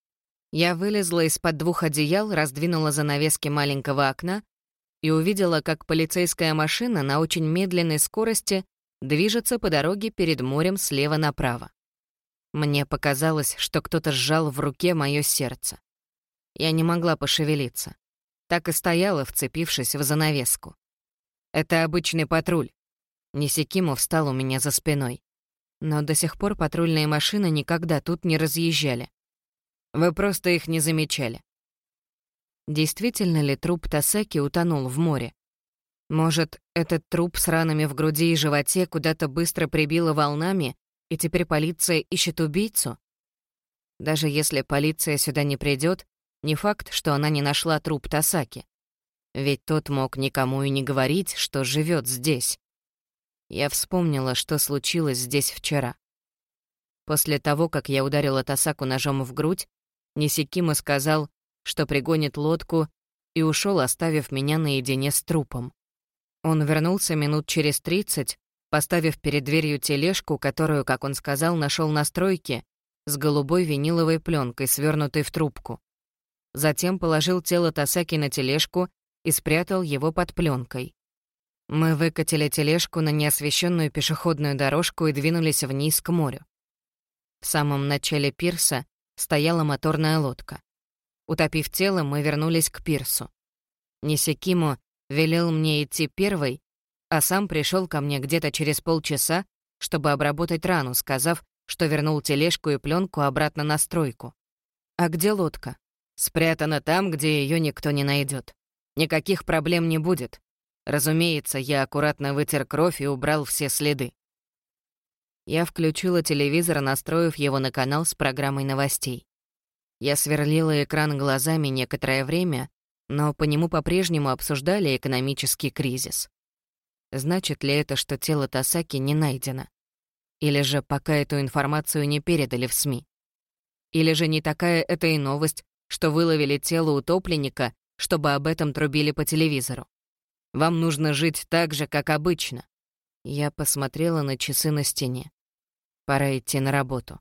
Я вылезла из-под двух одеял, раздвинула занавески маленького окна и увидела, как полицейская машина на очень медленной скорости движется по дороге перед морем слева направо. Мне показалось, что кто-то сжал в руке мое сердце. Я не могла пошевелиться. Так и стояла, вцепившись в занавеску. «Это обычный патруль». Нисикимо встал у меня за спиной. Но до сих пор патрульные машины никогда тут не разъезжали. Вы просто их не замечали. Действительно ли труп Тасаки утонул в море? Может, этот труп с ранами в груди и животе куда-то быстро прибило волнами, и теперь полиция ищет убийцу? Даже если полиция сюда не придет, не факт, что она не нашла труп Тасаки. Ведь тот мог никому и не говорить, что живет здесь. Я вспомнила, что случилось здесь вчера. После того, как я ударила Тасаку ножом в грудь, Нисикимо сказал, что пригонит лодку, и ушел, оставив меня наедине с трупом. Он вернулся минут через тридцать, поставив перед дверью тележку, которую, как он сказал, нашел на стройке, с голубой виниловой пленкой, свернутой в трубку. Затем положил тело Тасаки на тележку и спрятал его под пленкой. Мы выкатили тележку на неосвещенную пешеходную дорожку и двинулись вниз к морю. В самом начале пирса стояла моторная лодка. Утопив тело, мы вернулись к пирсу. Нисикимо велел мне идти первой, а сам пришел ко мне где-то через полчаса, чтобы обработать рану, сказав, что вернул тележку и пленку обратно на стройку. «А где лодка?» «Спрятана там, где ее никто не найдет. Никаких проблем не будет. Разумеется, я аккуратно вытер кровь и убрал все следы». Я включила телевизор, настроив его на канал с программой новостей. Я сверлила экран глазами некоторое время, но по нему по-прежнему обсуждали экономический кризис. Значит ли это, что тело Тасаки не найдено? Или же пока эту информацию не передали в СМИ? Или же не такая это и новость, что выловили тело утопленника, чтобы об этом трубили по телевизору? Вам нужно жить так же, как обычно. Я посмотрела на часы на стене. Пора идти на работу.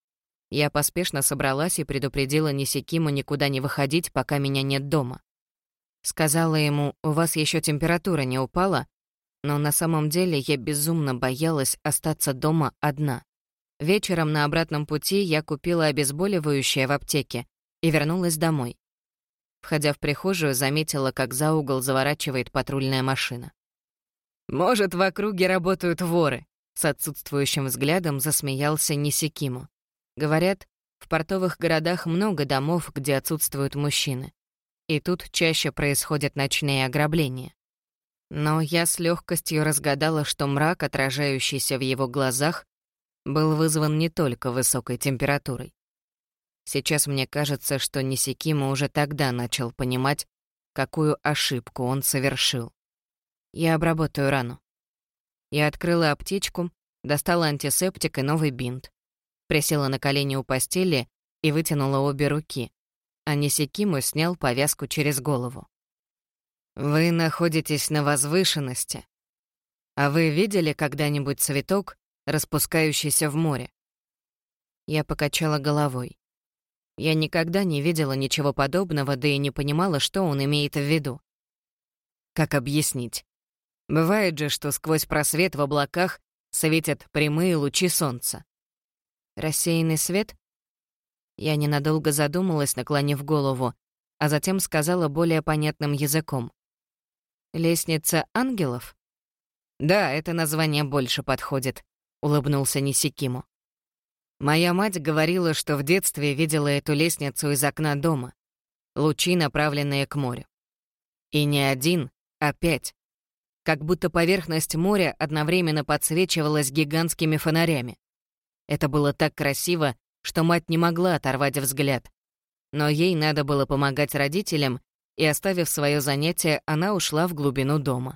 Я поспешно собралась и предупредила Нисикимо никуда не выходить, пока меня нет дома. Сказала ему, у вас еще температура не упала, но на самом деле я безумно боялась остаться дома одна. Вечером на обратном пути я купила обезболивающее в аптеке и вернулась домой. Входя в прихожую, заметила, как за угол заворачивает патрульная машина. «Может, в округе работают воры?» С отсутствующим взглядом засмеялся Нисикимо. Говорят, в портовых городах много домов, где отсутствуют мужчины. И тут чаще происходят ночные ограбления. Но я с легкостью разгадала, что мрак, отражающийся в его глазах, был вызван не только высокой температурой. Сейчас мне кажется, что Нисикимо уже тогда начал понимать, какую ошибку он совершил. Я обработаю рану. Я открыла аптечку, достала антисептик и новый бинт. Присела на колени у постели и вытянула обе руки, а Нисикимо снял повязку через голову. «Вы находитесь на возвышенности. А вы видели когда-нибудь цветок, распускающийся в море?» Я покачала головой. Я никогда не видела ничего подобного, да и не понимала, что он имеет в виду. Как объяснить? Бывает же, что сквозь просвет в облаках светят прямые лучи солнца. Рассеянный свет? Я ненадолго задумалась, наклонив голову, а затем сказала более понятным языком. «Лестница ангелов?» «Да, это название больше подходит», — улыбнулся Нисикимо. Моя мать говорила, что в детстве видела эту лестницу из окна дома. Лучи, направленные к морю. И не один, а пять. Как будто поверхность моря одновременно подсвечивалась гигантскими фонарями. Это было так красиво, что мать не могла оторвать взгляд. Но ей надо было помогать родителям, и, оставив свое занятие, она ушла в глубину дома.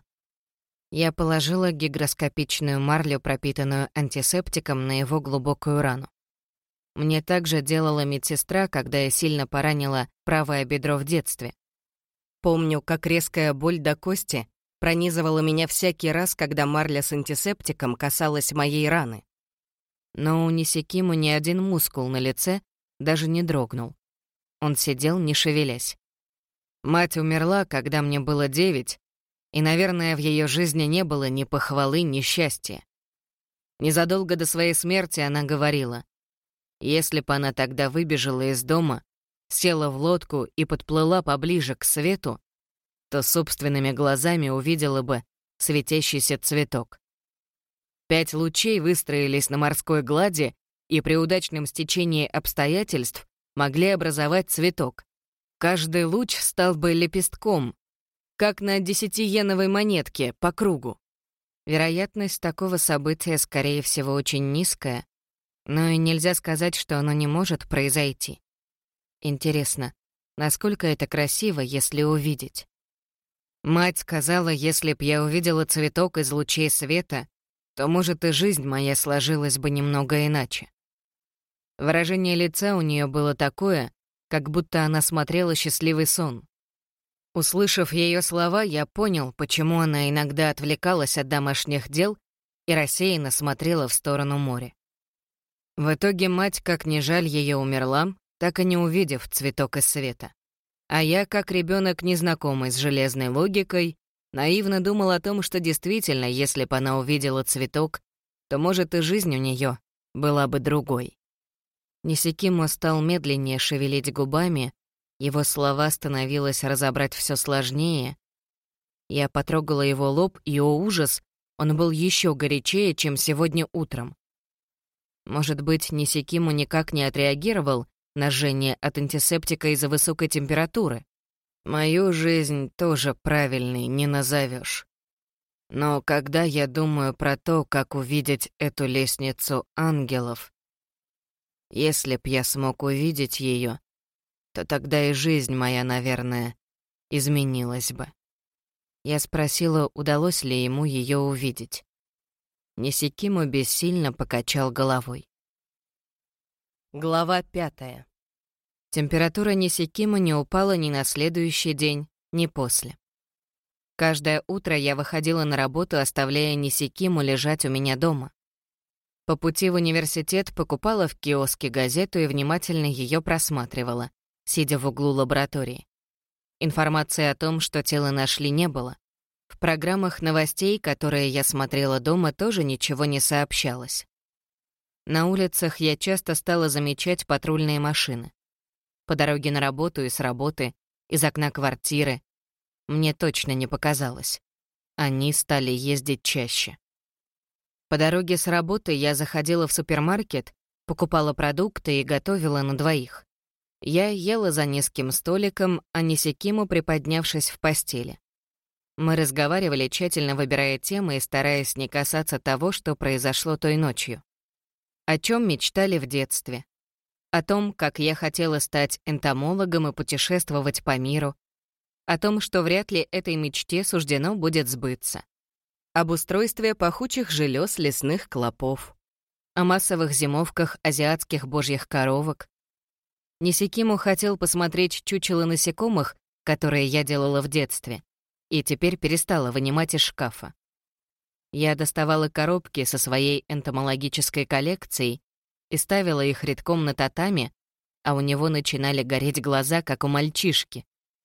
Я положила гигроскопичную марлю, пропитанную антисептиком, на его глубокую рану. Мне также делала медсестра, когда я сильно поранила правое бедро в детстве. Помню, как резкая боль до кости пронизывала меня всякий раз, когда марля с антисептиком касалась моей раны. Но у Нисикиму ни один мускул на лице даже не дрогнул. Он сидел, не шевелясь. Мать умерла, когда мне было девять, и, наверное, в ее жизни не было ни похвалы, ни счастья. Незадолго до своей смерти она говорила: если бы она тогда выбежала из дома, села в лодку и подплыла поближе к свету, то собственными глазами увидела бы светящийся цветок. Пять лучей выстроились на морской глади и при удачном стечении обстоятельств могли образовать цветок. Каждый луч стал бы лепестком, как на десятиеновой монетке, по кругу. Вероятность такого события, скорее всего, очень низкая, но и нельзя сказать, что оно не может произойти. Интересно, насколько это красиво, если увидеть? Мать сказала, если б я увидела цветок из лучей света, то, может, и жизнь моя сложилась бы немного иначе. Выражение лица у нее было такое, как будто она смотрела счастливый сон. Услышав ее слова, я понял, почему она иногда отвлекалась от домашних дел и рассеянно смотрела в сторону моря. В итоге мать, как ни жаль, ее умерла, так и не увидев цветок из света. А я, как ребенок, незнакомый с железной логикой, наивно думал о том, что действительно, если бы она увидела цветок, то, может, и жизнь у нее была бы другой. Нисикимо стал медленнее шевелить губами, его слова становилось разобрать все сложнее. Я потрогала его лоб, и, о ужас, он был еще горячее, чем сегодня утром. Может быть, Нисикимо никак не отреагировал на жжение от антисептика из-за высокой температуры. Мою жизнь тоже правильной не назовешь. Но когда я думаю про то, как увидеть эту лестницу ангелов, если б я смог увидеть ее, то тогда и жизнь моя, наверное, изменилась бы. Я спросила, удалось ли ему ее увидеть. Нисикимо бессильно покачал головой. Глава пятая. Температура Нисикимо не упала ни на следующий день, ни после. Каждое утро я выходила на работу, оставляя Нисикимо лежать у меня дома. По пути в университет покупала в киоске газету и внимательно ее просматривала, сидя в углу лаборатории. Информации о том, что тело нашли, не было. В программах новостей, которые я смотрела дома, тоже ничего не сообщалось. На улицах я часто стала замечать патрульные машины. По дороге на работу и с работы, из окна квартиры. Мне точно не показалось. Они стали ездить чаще. По дороге с работы я заходила в супермаркет, покупала продукты и готовила на двоих. Я ела за низким столиком, а Нисикимо, приподнявшись в постели. Мы разговаривали, тщательно выбирая темы и стараясь не касаться того, что произошло той ночью. О чем мечтали в детстве. О том, как я хотела стать энтомологом и путешествовать по миру. О том, что вряд ли этой мечте суждено будет сбыться. Об устройстве пахучих желез лесных клопов. О массовых зимовках азиатских божьих коровок. Нисикимо хотел посмотреть чучело насекомых, которые я делала в детстве, и теперь перестала вынимать из шкафа. Я доставала коробки со своей энтомологической коллекцией и ставила их редком на татами, а у него начинали гореть глаза, как у мальчишки.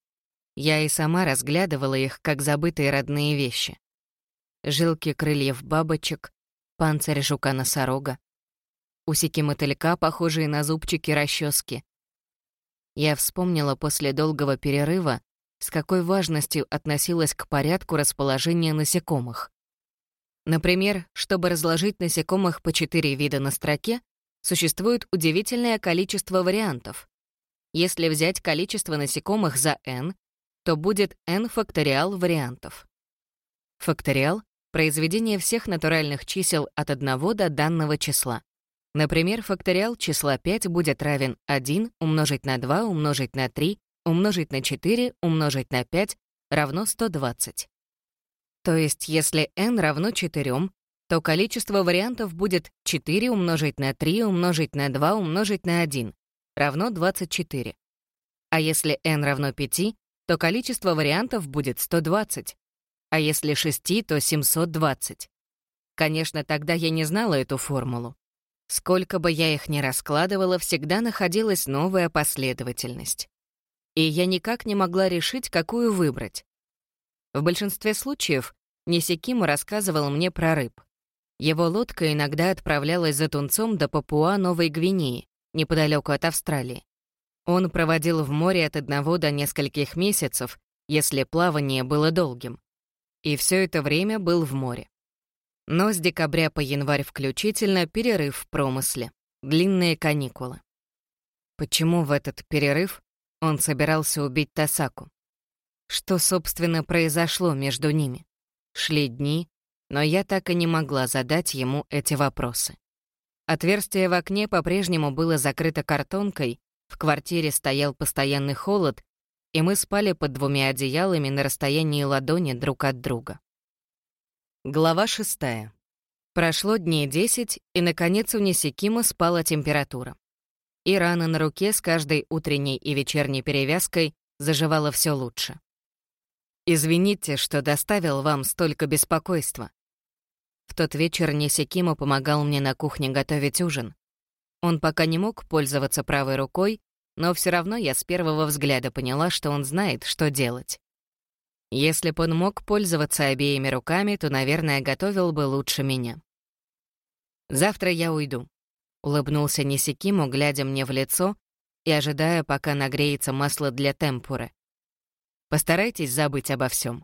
Я и сама разглядывала их, как забытые родные вещи. Жилки крыльев бабочек, панцирь жука-носорога, усики мотылька, похожие на зубчики расчески. Я вспомнила после долгого перерыва, с какой важностью относилась к порядку расположения насекомых. Например, чтобы разложить насекомых по четыре вида на строке, существует удивительное количество вариантов. Если взять количество насекомых за n, то будет n факториал вариантов. Факториал — произведение всех натуральных чисел от одного до данного числа. Например, факториал числа пять будет равен один умножить на два умножить на три умножить на четыре умножить на пять равно сто двадцать. То есть, если n равно четырем, то количество вариантов будет четыре умножить на три умножить на два умножить на один равно двадцать четыре. А если n равно пяти, то количество вариантов будет сто двадцать. А если шести, то семьсот двадцать. Конечно, тогда я не знала эту формулу. Сколько бы я их ни раскладывала, всегда находилась новая последовательность. И я никак не могла решить, какую выбрать. В большинстве случаев Нисикима рассказывал мне про рыб. Его лодка иногда отправлялась за тунцом до Папуа-Новой Гвинеи, неподалеку от Австралии. Он проводил в море от одного до нескольких месяцев, если плавание было долгим. И все это время был в море. Но с декабря по январь включительно перерыв в промысле, длинные каникулы. Почему в этот перерыв он собирался убить Тасаку? Что, собственно, произошло между ними? Шли дни, но я так и не могла задать ему эти вопросы. Отверстие в окне по-прежнему было закрыто картонкой, в квартире стоял постоянный холод, и мы спали под двумя одеялами на расстоянии ладони друг от друга. Глава шестая. Прошло дней десять, и, наконец, у Нисикима спала температура. И рана на руке с каждой утренней и вечерней перевязкой заживала все лучше. «Извините, что доставил вам столько беспокойства». В тот вечер Нисикима помогал мне на кухне готовить ужин. Он пока не мог пользоваться правой рукой, но все равно я с первого взгляда поняла, что он знает, что делать. Если бы он мог пользоваться обеими руками, то, наверное, готовил бы лучше меня. «Завтра я уйду», — улыбнулся Нисикиму, глядя мне в лицо и ожидая, пока нагреется масло для темпуры. «Постарайтесь забыть обо всем».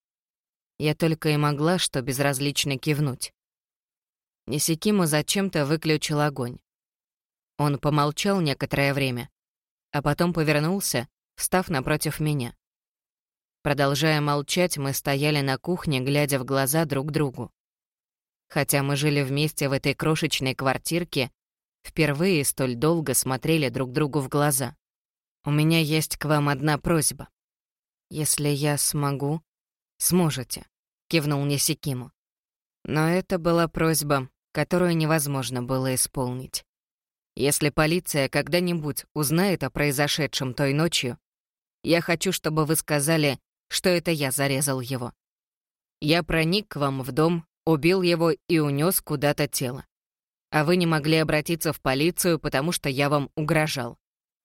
Я только и могла, что безразлично кивнуть. Нисикиму зачем-то выключил огонь. Он помолчал некоторое время, а потом повернулся, встав напротив меня. Продолжая молчать, мы стояли на кухне, глядя в глаза друг другу. Хотя мы жили вместе в этой крошечной квартирке, впервые столь долго смотрели друг другу в глаза. «У меня есть к вам одна просьба. Если я смогу, сможете», — кивнул Нисикиму. Но это была просьба, которую невозможно было исполнить. Если полиция когда-нибудь узнает о произошедшем той ночью, я хочу, чтобы вы сказали, что это я зарезал его. Я проник к вам в дом, убил его и унес куда-то тело. А вы не могли обратиться в полицию, потому что я вам угрожал.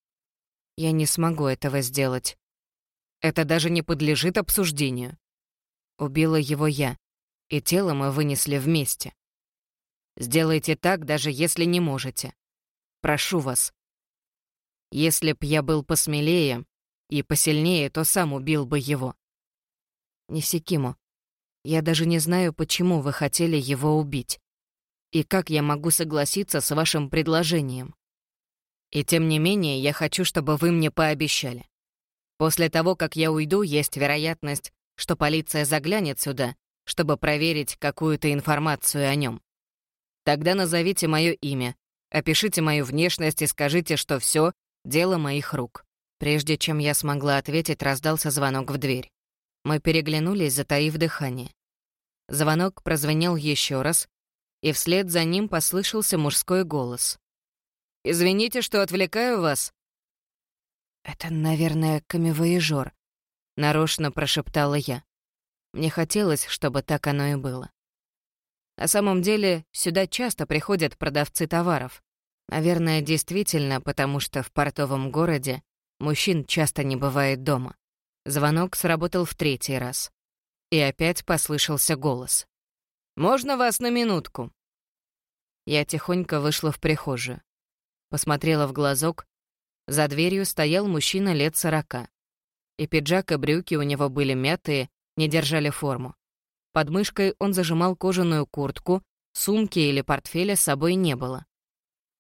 Я не смогу этого сделать. Это даже не подлежит обсуждению. Убила его я, и тело мы вынесли вместе. Сделайте так, даже если не можете. Прошу вас. Если б я был посмелее и посильнее, то сам убил бы его. Нисикиму, я даже не знаю, почему вы хотели его убить. И как я могу согласиться с вашим предложением. И тем не менее, я хочу, чтобы вы мне пообещали. После того, как я уйду, есть вероятность, что полиция заглянет сюда, чтобы проверить какую-то информацию о нем. Тогда назовите мое имя, опишите мою внешность и скажите, что все дело моих рук. Прежде чем я смогла ответить, раздался звонок в дверь. Мы переглянулись, затаив дыхание. Звонок прозвенел еще раз, и вслед за ним послышался мужской голос. «Извините, что отвлекаю вас». «Это, наверное, камевояжёр», — нарочно прошептала я. Мне хотелось, чтобы так оно и было. На самом деле, сюда часто приходят продавцы товаров. Наверное, действительно, потому что в портовом городе мужчин часто не бывает дома. Звонок сработал в третий раз. И опять послышался голос. «Можно вас на минутку?» Я тихонько вышла в прихожую. Посмотрела в глазок. За дверью стоял мужчина лет сорока. И пиджак, и брюки у него были мятые, не держали форму. Под мышкой он зажимал кожаную куртку, сумки или портфеля с собой не было.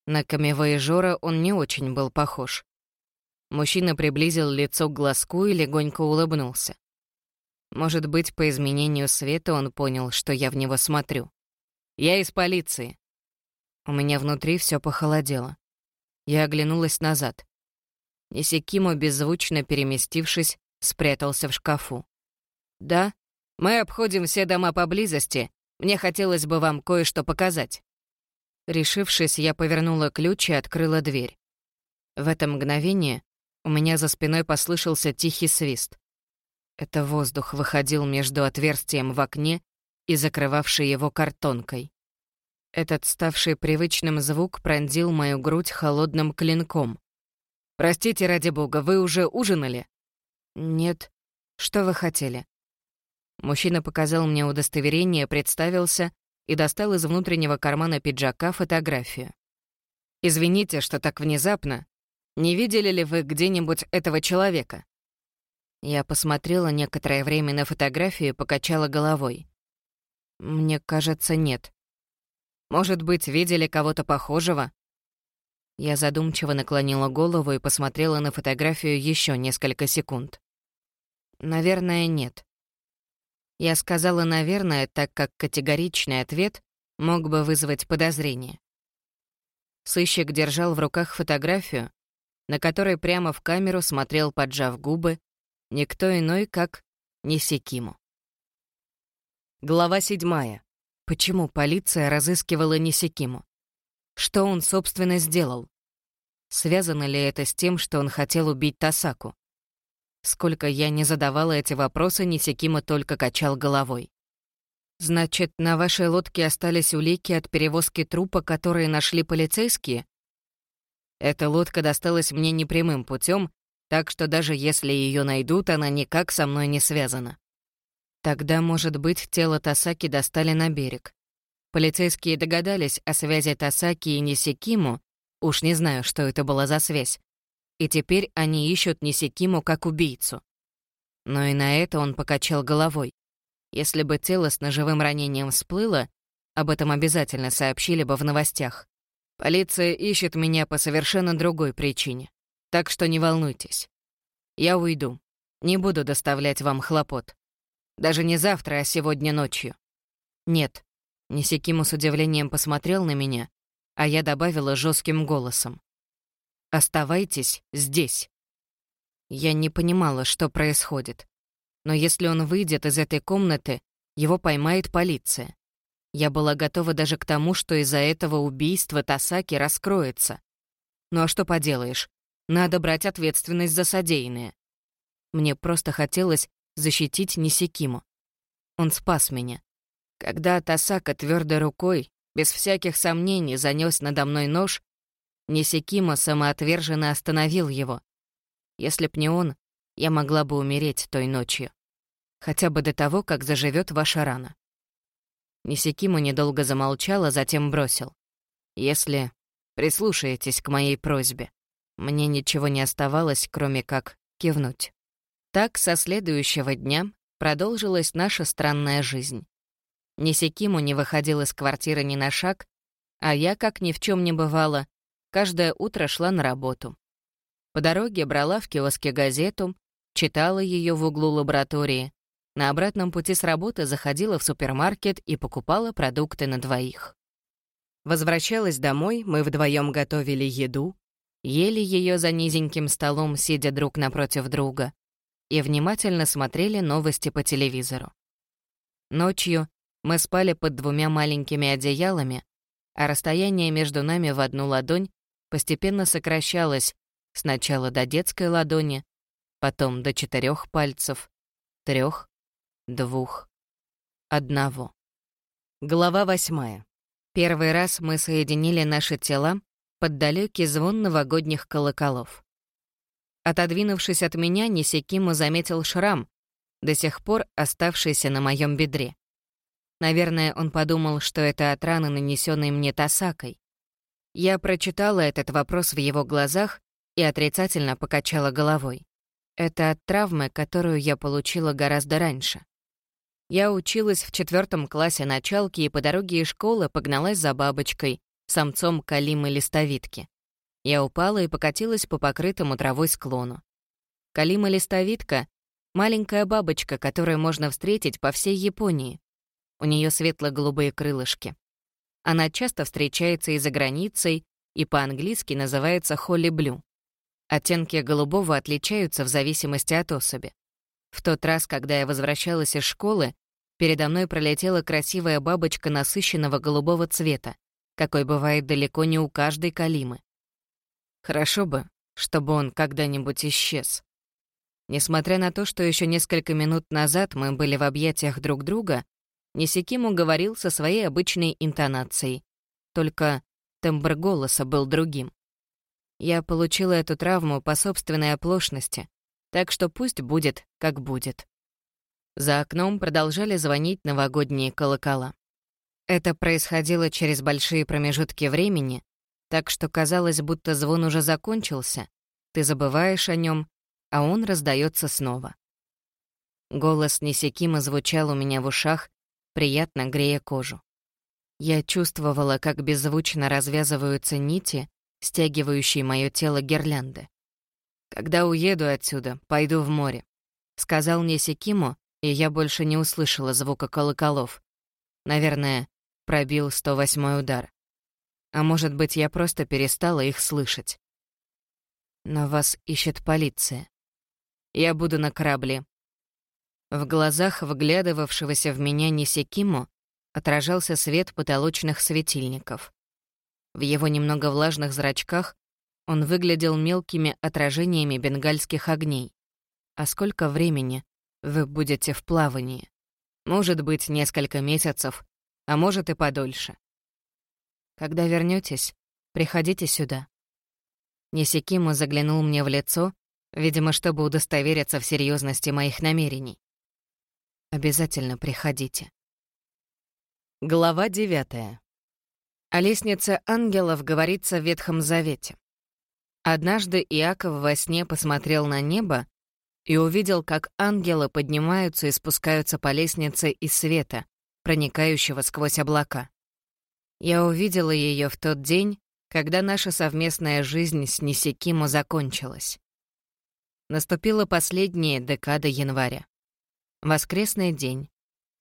На камевояжера он не очень был похож. Мужчина приблизил лицо к глазку и легонько улыбнулся. Может быть, по изменению света он понял, что я в него смотрю. «Я из полиции». У меня внутри все похолодело. Я оглянулась назад. Нисикимо, беззвучно переместившись, спрятался в шкафу. «Да, мы обходим все дома поблизости. Мне хотелось бы вам кое-что показать». Решившись, я повернула ключ и открыла дверь. В это мгновение у меня за спиной послышался тихий свист. Это воздух выходил между отверстием в окне и закрывавшей его картонкой. Этот ставший привычным звук пронзил мою грудь холодным клинком. «Простите, ради бога, вы уже ужинали?» «Нет. Что вы хотели?» Мужчина показал мне удостоверение, представился и достал из внутреннего кармана пиджака фотографию. «Извините, что так внезапно. Не видели ли вы где-нибудь этого человека?» Я посмотрела некоторое время на фотографию и покачала головой. «Мне кажется, нет. Может быть, видели кого-то похожего?» Я задумчиво наклонила голову и посмотрела на фотографию еще несколько секунд. «Наверное, нет». Я сказала «наверное», так как категоричный ответ мог бы вызвать подозрение. Сыщик держал в руках фотографию, на которой прямо в камеру смотрел, поджав губы, никто иной, как Нисикимо. Глава седьмая. Почему полиция разыскивала Нисикимо? Что он, собственно, сделал? Связано ли это с тем, что он хотел убить Тасаку? Сколько я не задавала эти вопросы, Нисикимо только качал головой. «Значит, на вашей лодке остались улики от перевозки трупа, которые нашли полицейские?» «Эта лодка досталась мне непрямым путем, так что даже если ее найдут, она никак со мной не связана». Тогда, может быть, тело Тасаки достали на берег. Полицейские догадались о связи Тасаки и Нисикимо, уж не знаю, что это была за связь, и теперь они ищут Нисикимо как убийцу. Но и на это он покачал головой. Если бы тело с ножевым ранением всплыло, об этом обязательно сообщили бы в новостях. Полиция ищет меня по совершенно другой причине, так что не волнуйтесь. Я уйду, не буду доставлять вам хлопот. Даже не завтра, а сегодня ночью. Нет. Нисикимо с удивлением посмотрел на меня, а я добавила жестким голосом. «Оставайтесь здесь». Я не понимала, что происходит. Но если он выйдет из этой комнаты, его поймает полиция. Я была готова даже к тому, что из-за этого убийства Тасаки раскроется. Ну а что поделаешь? Надо брать ответственность за содеянное. Мне просто хотелось защитить Нисикимо. Он спас меня. Когда Тасака твердой рукой, без всяких сомнений, занес надо мной нож, Нисикимо самоотверженно остановил его. Если б не он, я могла бы умереть той ночью. Хотя бы до того, как заживет ваша рана. Нисикимо недолго замолчал, а затем бросил. Если прислушаетесь к моей просьбе, мне ничего не оставалось, кроме как кивнуть. Так со следующего дня продолжилась наша странная жизнь. Нисикимо не выходил из квартиры ни на шаг, а я, как ни в чем не бывало, каждое утро шла на работу. По дороге брала в киоске газету, читала ее в углу лаборатории, на обратном пути с работы заходила в супермаркет и покупала продукты на двоих. Возвращалась домой, мы вдвоем готовили еду, ели ее за низеньким столом, сидя друг напротив друга, и внимательно смотрели новости по телевизору. Ночью мы спали под двумя маленькими одеялами, а расстояние между нами в одну ладонь постепенно сокращалось сначала до детской ладони, потом до четырех пальцев, трех, двух, одного. Глава восьмая. Первый раз мы соединили наши тела под далекий звон новогодних колоколов. Отодвинувшись от меня, Нисикимо заметил шрам, до сих пор оставшийся на моем бедре. Наверное, он подумал, что это от раны, нанесенной мне Тасакой. Я прочитала этот вопрос в его глазах и отрицательно покачала головой. Это от травмы, которую я получила гораздо раньше. Я училась в четвертом классе началки и по дороге из школы погналась за бабочкой, самцом калимы-листовидки. Я упала и покатилась по покрытому травой склону. Калима-листовидка — маленькая бабочка, которую можно встретить по всей Японии. У нее светло-голубые крылышки. Она часто встречается и за границей, и по-английски называется холли-блю. Оттенки голубого отличаются в зависимости от особи. В тот раз, когда я возвращалась из школы, передо мной пролетела красивая бабочка насыщенного голубого цвета, какой бывает далеко не у каждой калимы. Хорошо бы, чтобы он когда-нибудь исчез. Несмотря на то, что еще несколько минут назад мы были в объятиях друг друга, Нисикиму говорил со своей обычной интонацией, только тембр голоса был другим. Я получила эту травму по собственной оплошности, так что пусть будет, как будет. За окном продолжали звонить новогодние колокола. Это происходило через большие промежутки времени, так что казалось, будто звон уже закончился, ты забываешь о нем, а он раздается снова. Голос Нисикимы звучал у меня в ушах, приятно грея кожу. Я чувствовала, как беззвучно развязываются нити, стягивающие мое тело гирлянды. «Когда уеду отсюда, пойду в море», — сказал Нисикиму, и я больше не услышала звука колоколов. Наверное, пробил сто восьмой удар. А может быть, я просто перестала их слышать. Но вас ищет полиция. Я буду на корабле. В глазах вглядывавшегося в меня Нисикиму отражался свет потолочных светильников. В его немного влажных зрачках он выглядел мелкими отражениями бенгальских огней. А сколько времени вы будете в плавании? Может быть, несколько месяцев, а может и подольше. Когда вернётесь, приходите сюда. Нисикиму заглянул мне в лицо, видимо, чтобы удостовериться в серьезности моих намерений. Обязательно приходите. Глава девятая. О лестнице ангелов говорится в Ветхом Завете. Однажды Иаков во сне посмотрел на небо и увидел, как ангелы поднимаются и спускаются по лестнице из света, проникающего сквозь облака. Я увидела ее в тот день, когда наша совместная жизнь с Нисикиму закончилась. Наступила последняя декада января. Воскресный день.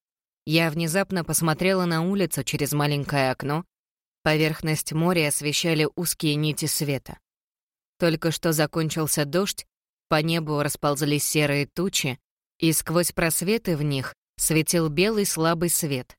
Я внезапно посмотрела на улицу через маленькое окно. Поверхность моря освещали узкие нити света. Только что закончился дождь, по небу расползлись серые тучи, и сквозь просветы в них светил белый слабый свет.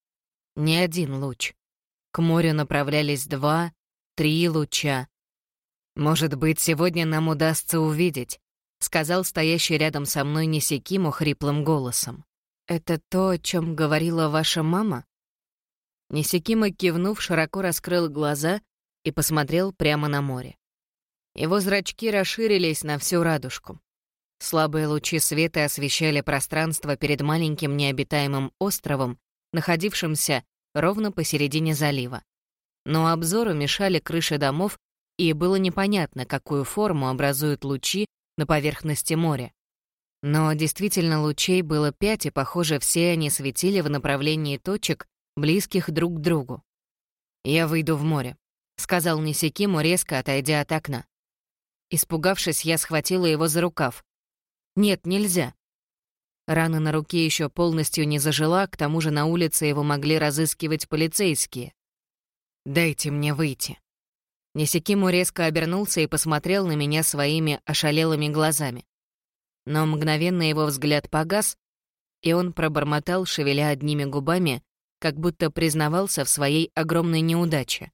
Не один луч. К морю направлялись два, три луча. «Может быть, сегодня нам удастся увидеть», — сказал стоящий рядом со мной Нисикиму хриплым голосом. «Это то, о чем говорила ваша мама?» Нисикима, кивнув, широко раскрыл глаза и посмотрел прямо на море. Его зрачки расширились на всю радужку. Слабые лучи света освещали пространство перед маленьким необитаемым островом, находившимся ровно посередине залива. Но обзору мешали крыши домов, и было непонятно, какую форму образуют лучи на поверхности моря. Но действительно лучей было пять, и, похоже, все они светили в направлении точек, близких друг к другу. «Я выйду в море», — сказал Нисикиму, резко отойдя от окна. Испугавшись, я схватила его за рукав. «Нет, нельзя». Рана на руке еще полностью не зажила, к тому же на улице его могли разыскивать полицейские. «Дайте мне выйти». Нисикиму резко обернулся и посмотрел на меня своими ошалелыми глазами. Но мгновенно его взгляд погас, и он пробормотал, шевеля одними губами, как будто признавался в своей огромной неудаче.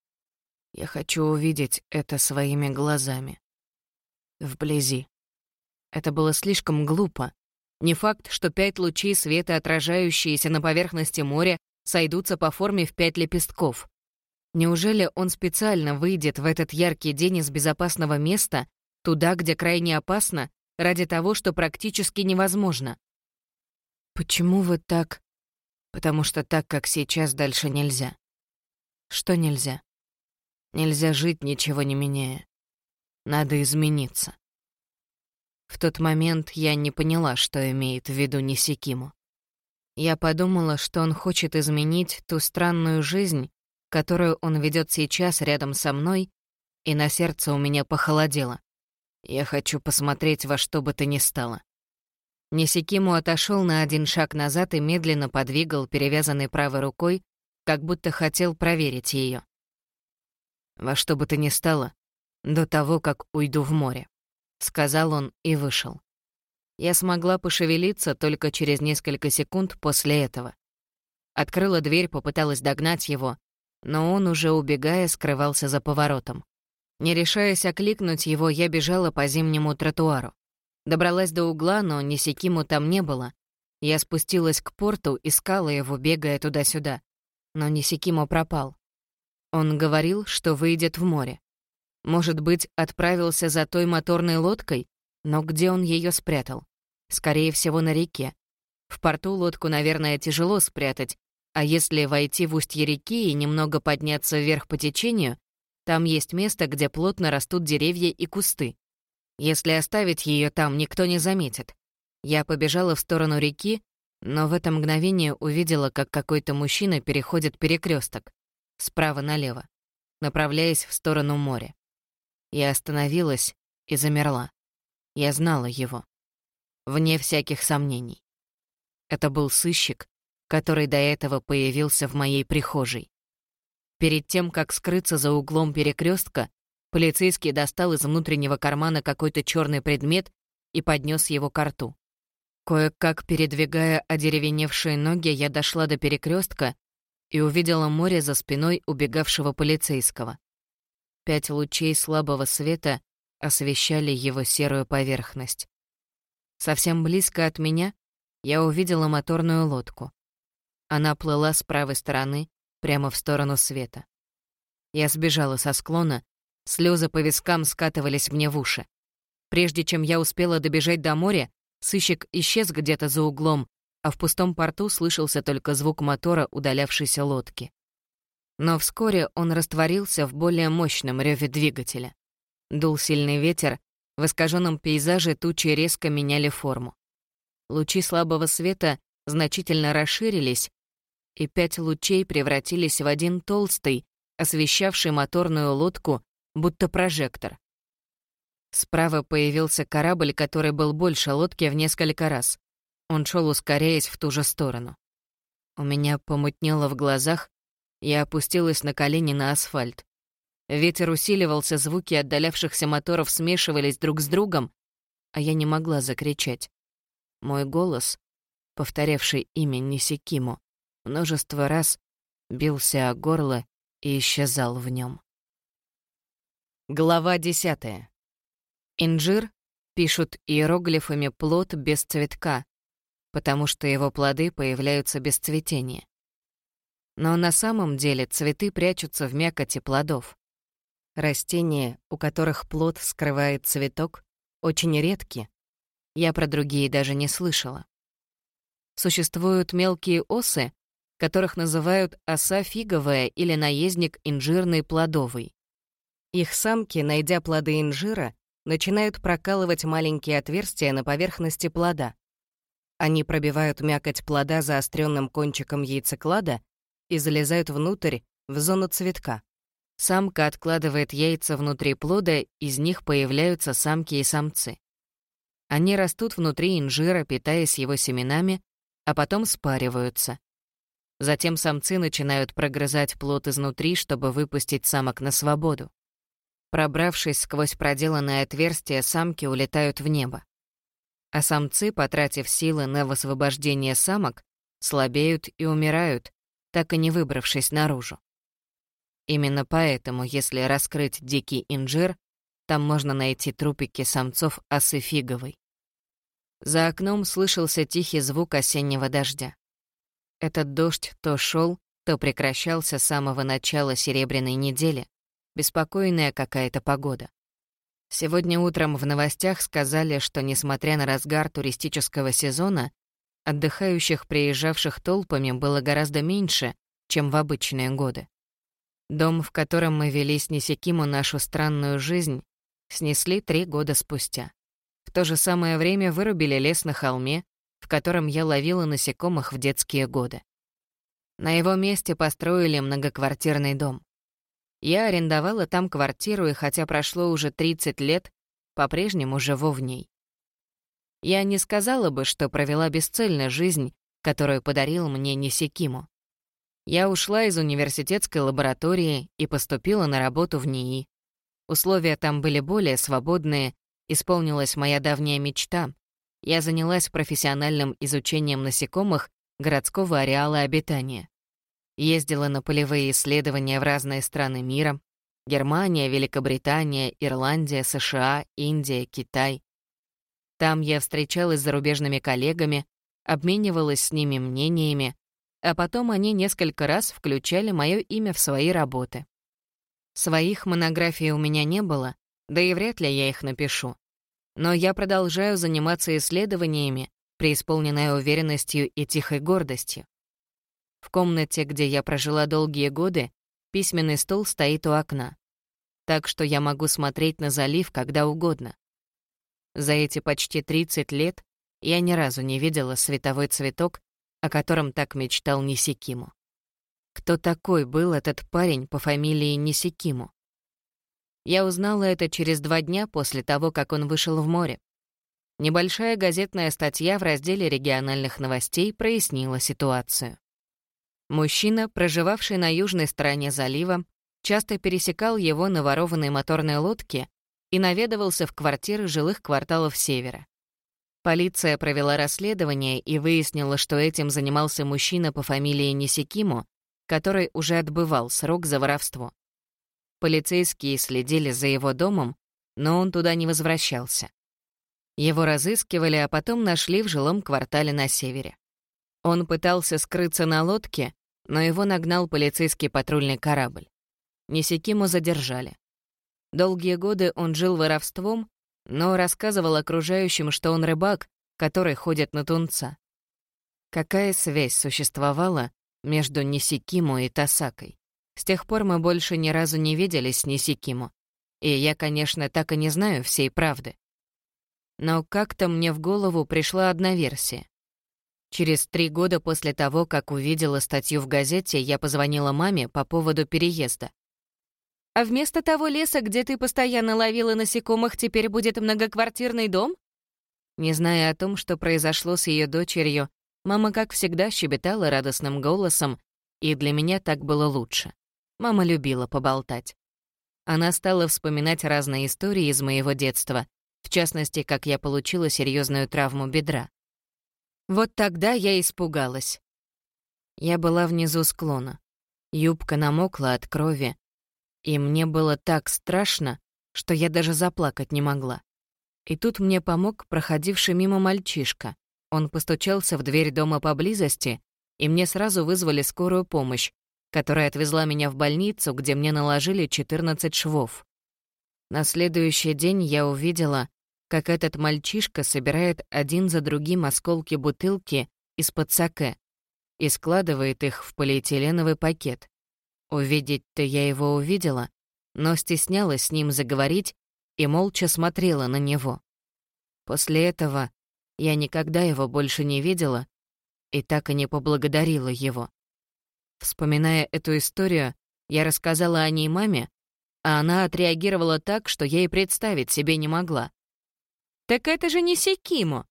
«Я хочу увидеть это своими глазами. Вблизи». Это было слишком глупо. Не факт, что пять лучей света, отражающиеся на поверхности моря, сойдутся по форме в пять лепестков. Неужели он специально выйдет в этот яркий день из безопасного места, туда, где крайне опасно, ради того, что практически невозможно? «Почему вы так...» «Потому что так, как сейчас, дальше нельзя». «Что нельзя?» «Нельзя жить, ничего не меняя. Надо измениться». В тот момент я не поняла, что имеет в виду Нисикиму. Я подумала, что он хочет изменить ту странную жизнь, которую он ведет сейчас рядом со мной, и на сердце у меня похолодело. Я хочу посмотреть во что бы то ни стало. Нисикиму отошел на один шаг назад и медленно подвигал перевязанной правой рукой, как будто хотел проверить ее. «Во что бы то ни стало, до того, как уйду в море», — сказал он и вышел. Я смогла пошевелиться только через несколько секунд после этого. Открыла дверь, попыталась догнать его, но он, уже убегая, скрывался за поворотом. Не решаясь окликнуть его, я бежала по зимнему тротуару. Добралась до угла, но Нисикиму там не было. Я спустилась к порту, искала его, бегая туда-сюда. Но Нисикиму пропал. Он говорил, что выйдет в море. Может быть, отправился за той моторной лодкой? Но где он ее спрятал? Скорее всего, на реке. В порту лодку, наверное, тяжело спрятать, а если войти в устье реки и немного подняться вверх по течению, там есть место, где плотно растут деревья и кусты. Если оставить ее там, никто не заметит. Я побежала в сторону реки, но в это мгновение увидела, как какой-то мужчина переходит перекресток справа налево, направляясь в сторону моря. Я остановилась и замерла. Я знала его. Вне всяких сомнений. Это был сыщик, который до этого появился в моей прихожей. Перед тем, как скрыться за углом перекрестка, полицейский достал из внутреннего кармана какой-то черный предмет и поднес его к рту. Кое-как передвигая одеревеневшие ноги, я дошла до перекрестка и увидела море за спиной убегавшего полицейского. Пять лучей слабого света освещали его серую поверхность. Совсем близко от меня я увидела моторную лодку. Она плыла с правой стороны прямо в сторону света. Я сбежала со склона, слезы по вискам скатывались мне в уши. Прежде чем я успела добежать до моря, сыщик исчез где-то за углом, а в пустом порту слышался только звук мотора удалявшейся лодки. Но вскоре он растворился в более мощном рёве двигателя. Дул сильный ветер, в искаженном пейзаже тучи резко меняли форму. Лучи слабого света значительно расширились, и пять лучей превратились в один толстый, освещавший моторную лодку, будто прожектор. Справа появился корабль, который был больше лодки в несколько раз. Он шел, ускоряясь в ту же сторону. У меня помутнело в глазах, я опустилась на колени на асфальт. Ветер усиливался, звуки отдалявшихся моторов смешивались друг с другом, а я не могла закричать. Мой голос, повторявший имя Нисикиму, множество раз бился о горло и исчезал в нем. Глава десятая. Инжир пишут иероглифами «плод без цветка», потому что его плоды появляются без цветения. Но на самом деле цветы прячутся в мякоти плодов. Растения, у которых плод скрывает цветок, очень редки. Я про другие даже не слышала. Существуют мелкие осы, которых называют оса фиговая или наездник инжирный плодовый. Их самки, найдя плоды инжира, начинают прокалывать маленькие отверстия на поверхности плода. Они пробивают мякоть плода заостренным кончиком яйцеклада и залезают внутрь, в зону цветка. Самка откладывает яйца внутри плода, из них появляются самки и самцы. Они растут внутри инжира, питаясь его семенами, а потом спариваются. Затем самцы начинают прогрызать плод изнутри, чтобы выпустить самок на свободу. Пробравшись сквозь проделанное отверстие, самки улетают в небо. А самцы, потратив силы на высвобождение самок, слабеют и умирают, так и не выбравшись наружу. Именно поэтому, если раскрыть дикий инжир, там можно найти трупики самцов осы фиговой. За окном слышался тихий звук осеннего дождя. Этот дождь то шел, то прекращался с самого начала серебряной недели. Беспокойная какая-то погода. Сегодня утром в новостях сказали, что, несмотря на разгар туристического сезона, отдыхающих, приезжавших толпами, было гораздо меньше, чем в обычные годы. Дом, в котором мы вели с Нисикиму нашу странную жизнь, снесли три года спустя. В то же самое время вырубили лес на холме, в котором я ловила насекомых в детские годы. На его месте построили многоквартирный дом. Я арендовала там квартиру, и хотя прошло уже тридцать лет, по-прежнему живу в ней. Я не сказала бы, что провела бесцельно жизнь, которую подарил мне Нисикимо. Я ушла из университетской лаборатории и поступила на работу в НИИ. Условия там были более свободные, исполнилась моя давняя мечта. Я занялась профессиональным изучением насекомых городского ареала обитания. Ездила на полевые исследования в разные страны мира: Германия, Великобритания, Ирландия, США, Индия, Китай. Там я встречалась с зарубежными коллегами, обменивалась с ними мнениями, а потом они несколько раз включали мое имя в свои работы. Своих монографий у меня не было, да и вряд ли я их напишу. Но я продолжаю заниматься исследованиями, преисполненной уверенностью и тихой гордостью. В комнате, где я прожила долгие годы, письменный стол стоит у окна, так что я могу смотреть на залив когда угодно. За эти почти тридцать лет я ни разу не видела световой цветок, о котором так мечтал Нисикимо. Кто такой был этот парень по фамилии Нисикимо? Я узнала это через два дня после того, как он вышел в море. Небольшая газетная статья в разделе региональных новостей прояснила ситуацию. Мужчина, проживавший на южной стороне залива, часто пересекал его на ворованной моторной лодке и наведывался в квартиры жилых кварталов севера. Полиция провела расследование и выяснила, что этим занимался мужчина по фамилии Нисикимо, который уже отбывал срок за воровство. Полицейские следили за его домом, но он туда не возвращался. Его разыскивали, а потом нашли в жилом квартале на севере. Он пытался скрыться на лодке, но его нагнал полицейский патрульный корабль. Нисикимо задержали. Долгие годы он жил воровством, но рассказывал окружающим, что он рыбак, который ходит на тунца. Какая связь существовала между Нисикимо и Тасакой? С тех пор мы больше ни разу не виделись с Нисикимо, и я, конечно, так и не знаю всей правды. Но как-то мне в голову пришла одна версия. Через три года после того, как увидела статью в газете, я позвонила маме по поводу переезда. «А вместо того леса, где ты постоянно ловила насекомых, теперь будет многоквартирный дом?» Не зная о том, что произошло с ее дочерью, мама, как всегда, щебетала радостным голосом, и для меня так было лучше. Мама любила поболтать. Она стала вспоминать разные истории из моего детства, в частности, как я получила серьезную травму бедра. Вот тогда я испугалась. Я была внизу склона. Юбка намокла от крови, и мне было так страшно, что я даже заплакать не могла. И тут мне помог проходивший мимо мальчишка. Он постучался в дверь дома поблизости, и мне сразу вызвали скорую помощь, которая отвезла меня в больницу, где мне наложили четырнадцать швов. На следующий день я увидела, как этот мальчишка собирает один за другим осколки бутылки из-под саке и складывает их в полиэтиленовый пакет. Увидеть-то я его увидела, но стеснялась с ним заговорить и молча смотрела на него. После этого я никогда его больше не видела и так и не поблагодарила его. Вспоминая эту историю, я рассказала о ней маме, а она отреагировала так, что я и представить себе не могла. «Так это же Нисикимо!»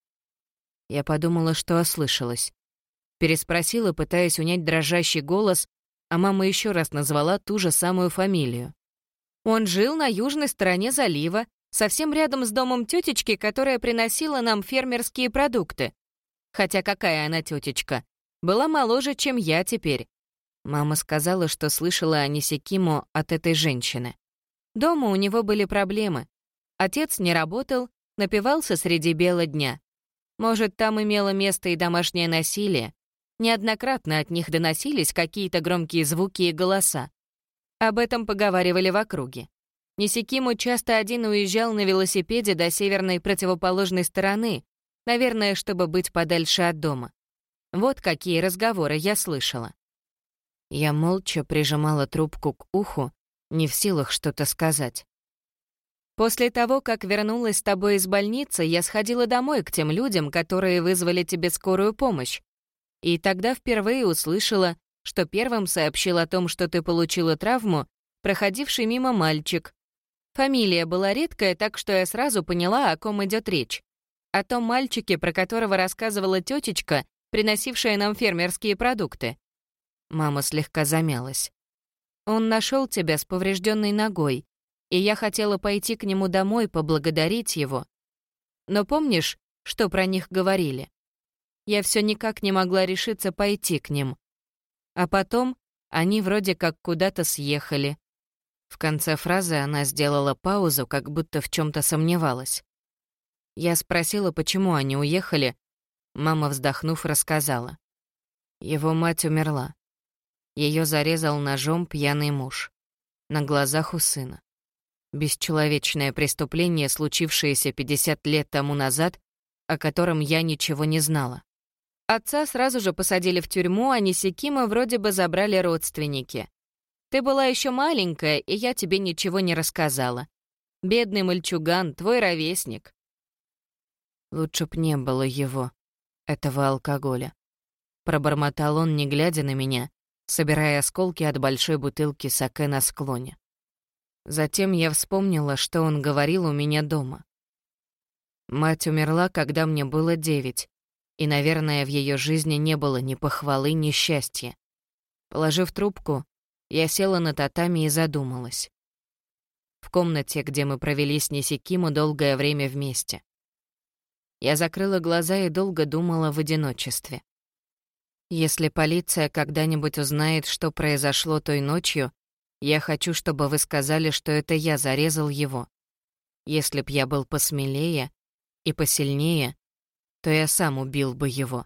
Я подумала, что ослышалась. Переспросила, пытаясь унять дрожащий голос, а мама еще раз назвала ту же самую фамилию. «Он жил на южной стороне залива, совсем рядом с домом тетечки, которая приносила нам фермерские продукты. Хотя какая она тетечка? Была моложе, чем я теперь». Мама сказала, что слышала о Нисикимо от этой женщины. Дома у него были проблемы. Отец не работал, напивался среди бела дня. Может, там имело место и домашнее насилие. Неоднократно от них доносились какие-то громкие звуки и голоса. Об этом поговаривали в округе. Нисикимо часто один уезжал на велосипеде до северной противоположной стороны, наверное, чтобы быть подальше от дома. Вот какие разговоры я слышала. Я молча прижимала трубку к уху, не в силах что-то сказать. «После того, как вернулась с тобой из больницы, я сходила домой к тем людям, которые вызвали тебе скорую помощь. И тогда впервые услышала, что первым сообщил о том, что ты получила травму, проходивший мимо мальчик. Фамилия была редкая, так что я сразу поняла, о ком идет речь. О том мальчике, про которого рассказывала тетечка, приносившая нам фермерские продукты. Мама слегка замялась. Он нашел тебя с поврежденной ногой, и я хотела пойти к нему домой, поблагодарить его. Но помнишь, что про них говорили? Я все никак не могла решиться пойти к ним. А потом они вроде как куда-то съехали. В конце фразы она сделала паузу, как будто в чем-то сомневалась. Я спросила, почему они уехали. Мама, вздохнув, рассказала. Его мать умерла. Ее зарезал ножом пьяный муж. На глазах у сына. Бесчеловечное преступление, случившееся пятьдесят лет тому назад, о котором я ничего не знала. Отца сразу же посадили в тюрьму, а Нисикима вроде бы забрали родственники. Ты была еще маленькая, и я тебе ничего не рассказала. Бедный мальчуган, твой ровесник. Лучше б не было его, этого алкоголя. Пробормотал он, не глядя на меня, собирая осколки от большой бутылки саке на склоне. Затем я вспомнила, что он говорил у меня дома. Мать умерла, когда мне было девять, и, наверное, в ее жизни не было ни похвалы, ни счастья. Положив трубку, я села на татами и задумалась. В комнате, где мы провели с Нисикимо долгое время вместе. Я закрыла глаза и долго думала в одиночестве. Если полиция когда-нибудь узнает, что произошло той ночью, я хочу, чтобы вы сказали, что это я зарезал его. Если б я был посмелее и посильнее, то я сам убил бы его.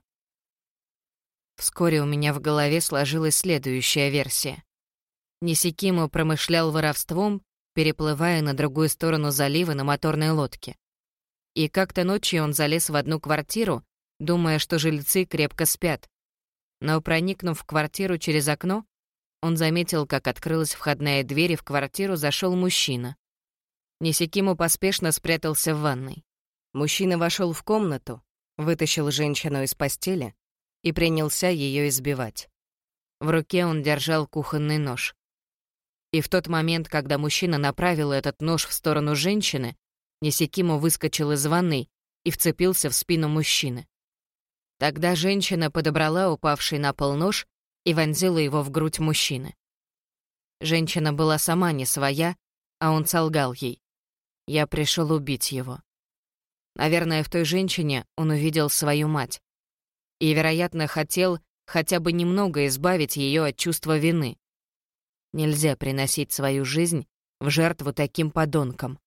Вскоре у меня в голове сложилась следующая версия. Нисикимо промышлял воровством, переплывая на другую сторону залива на моторной лодке. И как-то ночью он залез в одну квартиру, думая, что жильцы крепко спят. Но, проникнув в квартиру через окно, он заметил, как открылась входная дверь, и в квартиру зашел мужчина. Нисикимо поспешно спрятался в ванной. Мужчина вошел в комнату, вытащил женщину из постели и принялся ее избивать. В руке он держал кухонный нож. И в тот момент, когда мужчина направил этот нож в сторону женщины, Нисикимо выскочил из ванной и вцепился в спину мужчины. Тогда женщина подобрала упавший на пол нож и вонзила его в грудь мужчины. Женщина была сама не своя, а он солгал ей. Я пришел убить его. Наверное, в той женщине он увидел свою мать. И, вероятно, хотел хотя бы немного избавить ее от чувства вины. Нельзя приносить свою жизнь в жертву таким подонкам.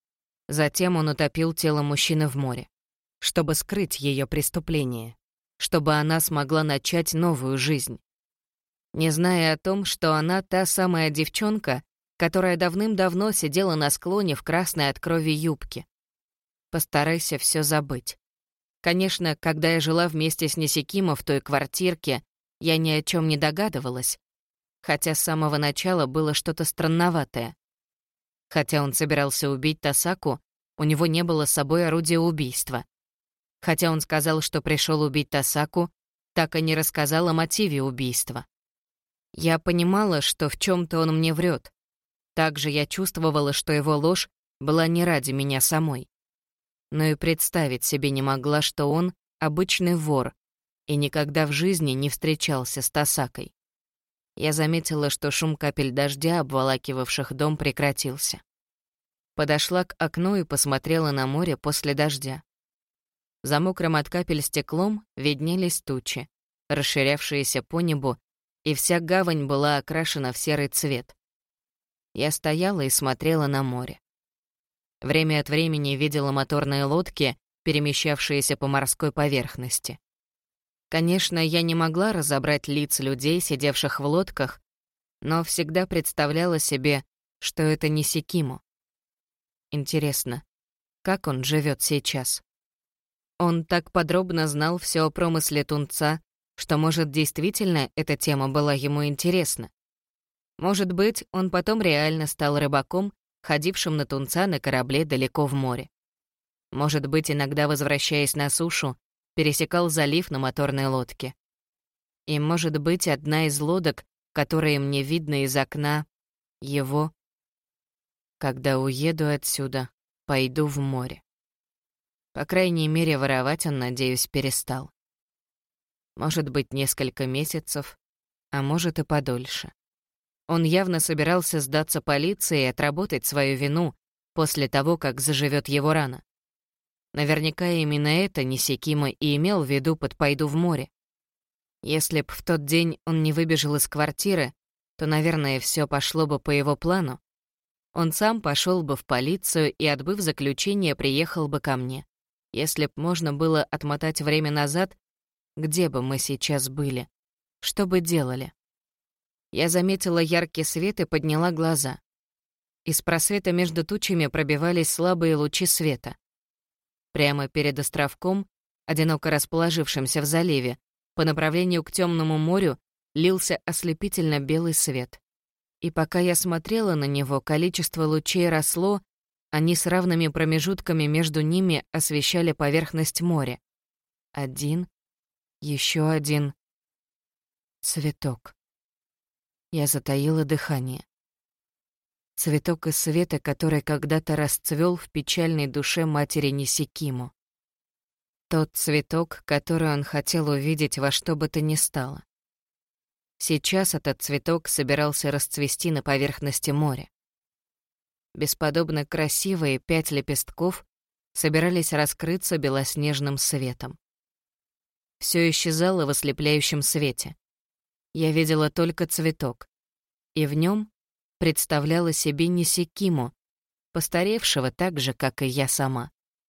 Затем он утопил тело мужчины в море, чтобы скрыть ее преступление, чтобы она смогла начать новую жизнь. Не зная о том, что она та самая девчонка, которая давным-давно сидела на склоне в красной от крови юбке. Постарайся все забыть. Конечно, когда я жила вместе с Нисикимо в той квартирке, я ни о чем не догадывалась, хотя с самого начала было что-то странноватое. Хотя он собирался убить Тасаку, у него не было с собой орудия убийства. Хотя он сказал, что пришел убить Тасаку, так и не рассказал о мотиве убийства. Я понимала, что в чем-то он мне врет. Также я чувствовала, что его ложь была не ради меня самой. Но и представить себе не могла, что он обычный вор и никогда в жизни не встречался с Тасакой. Я заметила, что шум капель дождя, обволакивавших дом, прекратился. Подошла к окну и посмотрела на море после дождя. За мокрым от капель стеклом виднелись тучи, расширявшиеся по небу, и вся гавань была окрашена в серый цвет. Я стояла и смотрела на море. Время от времени видела моторные лодки, перемещавшиеся по морской поверхности. Конечно, я не могла разобрать лиц людей, сидевших в лодках, но всегда представляла себе, что это Нисикимо. Интересно, как он живет сейчас? Он так подробно знал все о промысле тунца, что, может, действительно эта тема была ему интересна. Может быть, он потом реально стал рыбаком, ходившим на тунца на корабле далеко в море. Может быть, иногда, возвращаясь на сушу, пересекал залив на моторной лодке. И, может быть, одна из лодок, которые мне видно из окна, его. Когда уеду отсюда, пойду в море. По крайней мере, воровать он, надеюсь, перестал. Может быть, несколько месяцев, а может и подольше. Он явно собирался сдаться полиции и отработать свою вину после того, как заживет его рана. Наверняка именно это Нисикима и имел в виду под «пойду в море». Если б в тот день он не выбежал из квартиры, то, наверное, все пошло бы по его плану. Он сам пошел бы в полицию и, отбыв заключение, приехал бы ко мне. Если б можно было отмотать время назад, где бы мы сейчас были? Что бы делали? Я заметила яркий свет и подняла глаза. Из просвета между тучами пробивались слабые лучи света. Прямо перед островком, одиноко расположившимся в заливе, по направлению к темному морю лился ослепительно белый свет. И пока я смотрела на него, количество лучей росло, они с равными промежутками между ними освещали поверхность моря. Один, еще один. Цветок. Я затаила дыхание. Цветок из света, который когда-то расцвел в печальной душе матери Нисикиму. Тот цветок, который он хотел увидеть во что бы то ни стало. Сейчас этот цветок собирался расцвести на поверхности моря. Бесподобно красивые пять лепестков собирались раскрыться белоснежным светом. Все исчезало в ослепляющем свете. Я видела только цветок, и в нем представляла себе Нисикиму, постаревшего так же, как и я сама.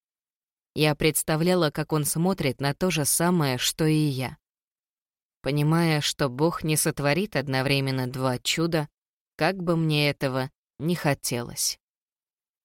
Я представляла, как он смотрит на то же самое, что и я. Понимая, что Бог не сотворит одновременно два чуда, как бы мне этого не хотелось.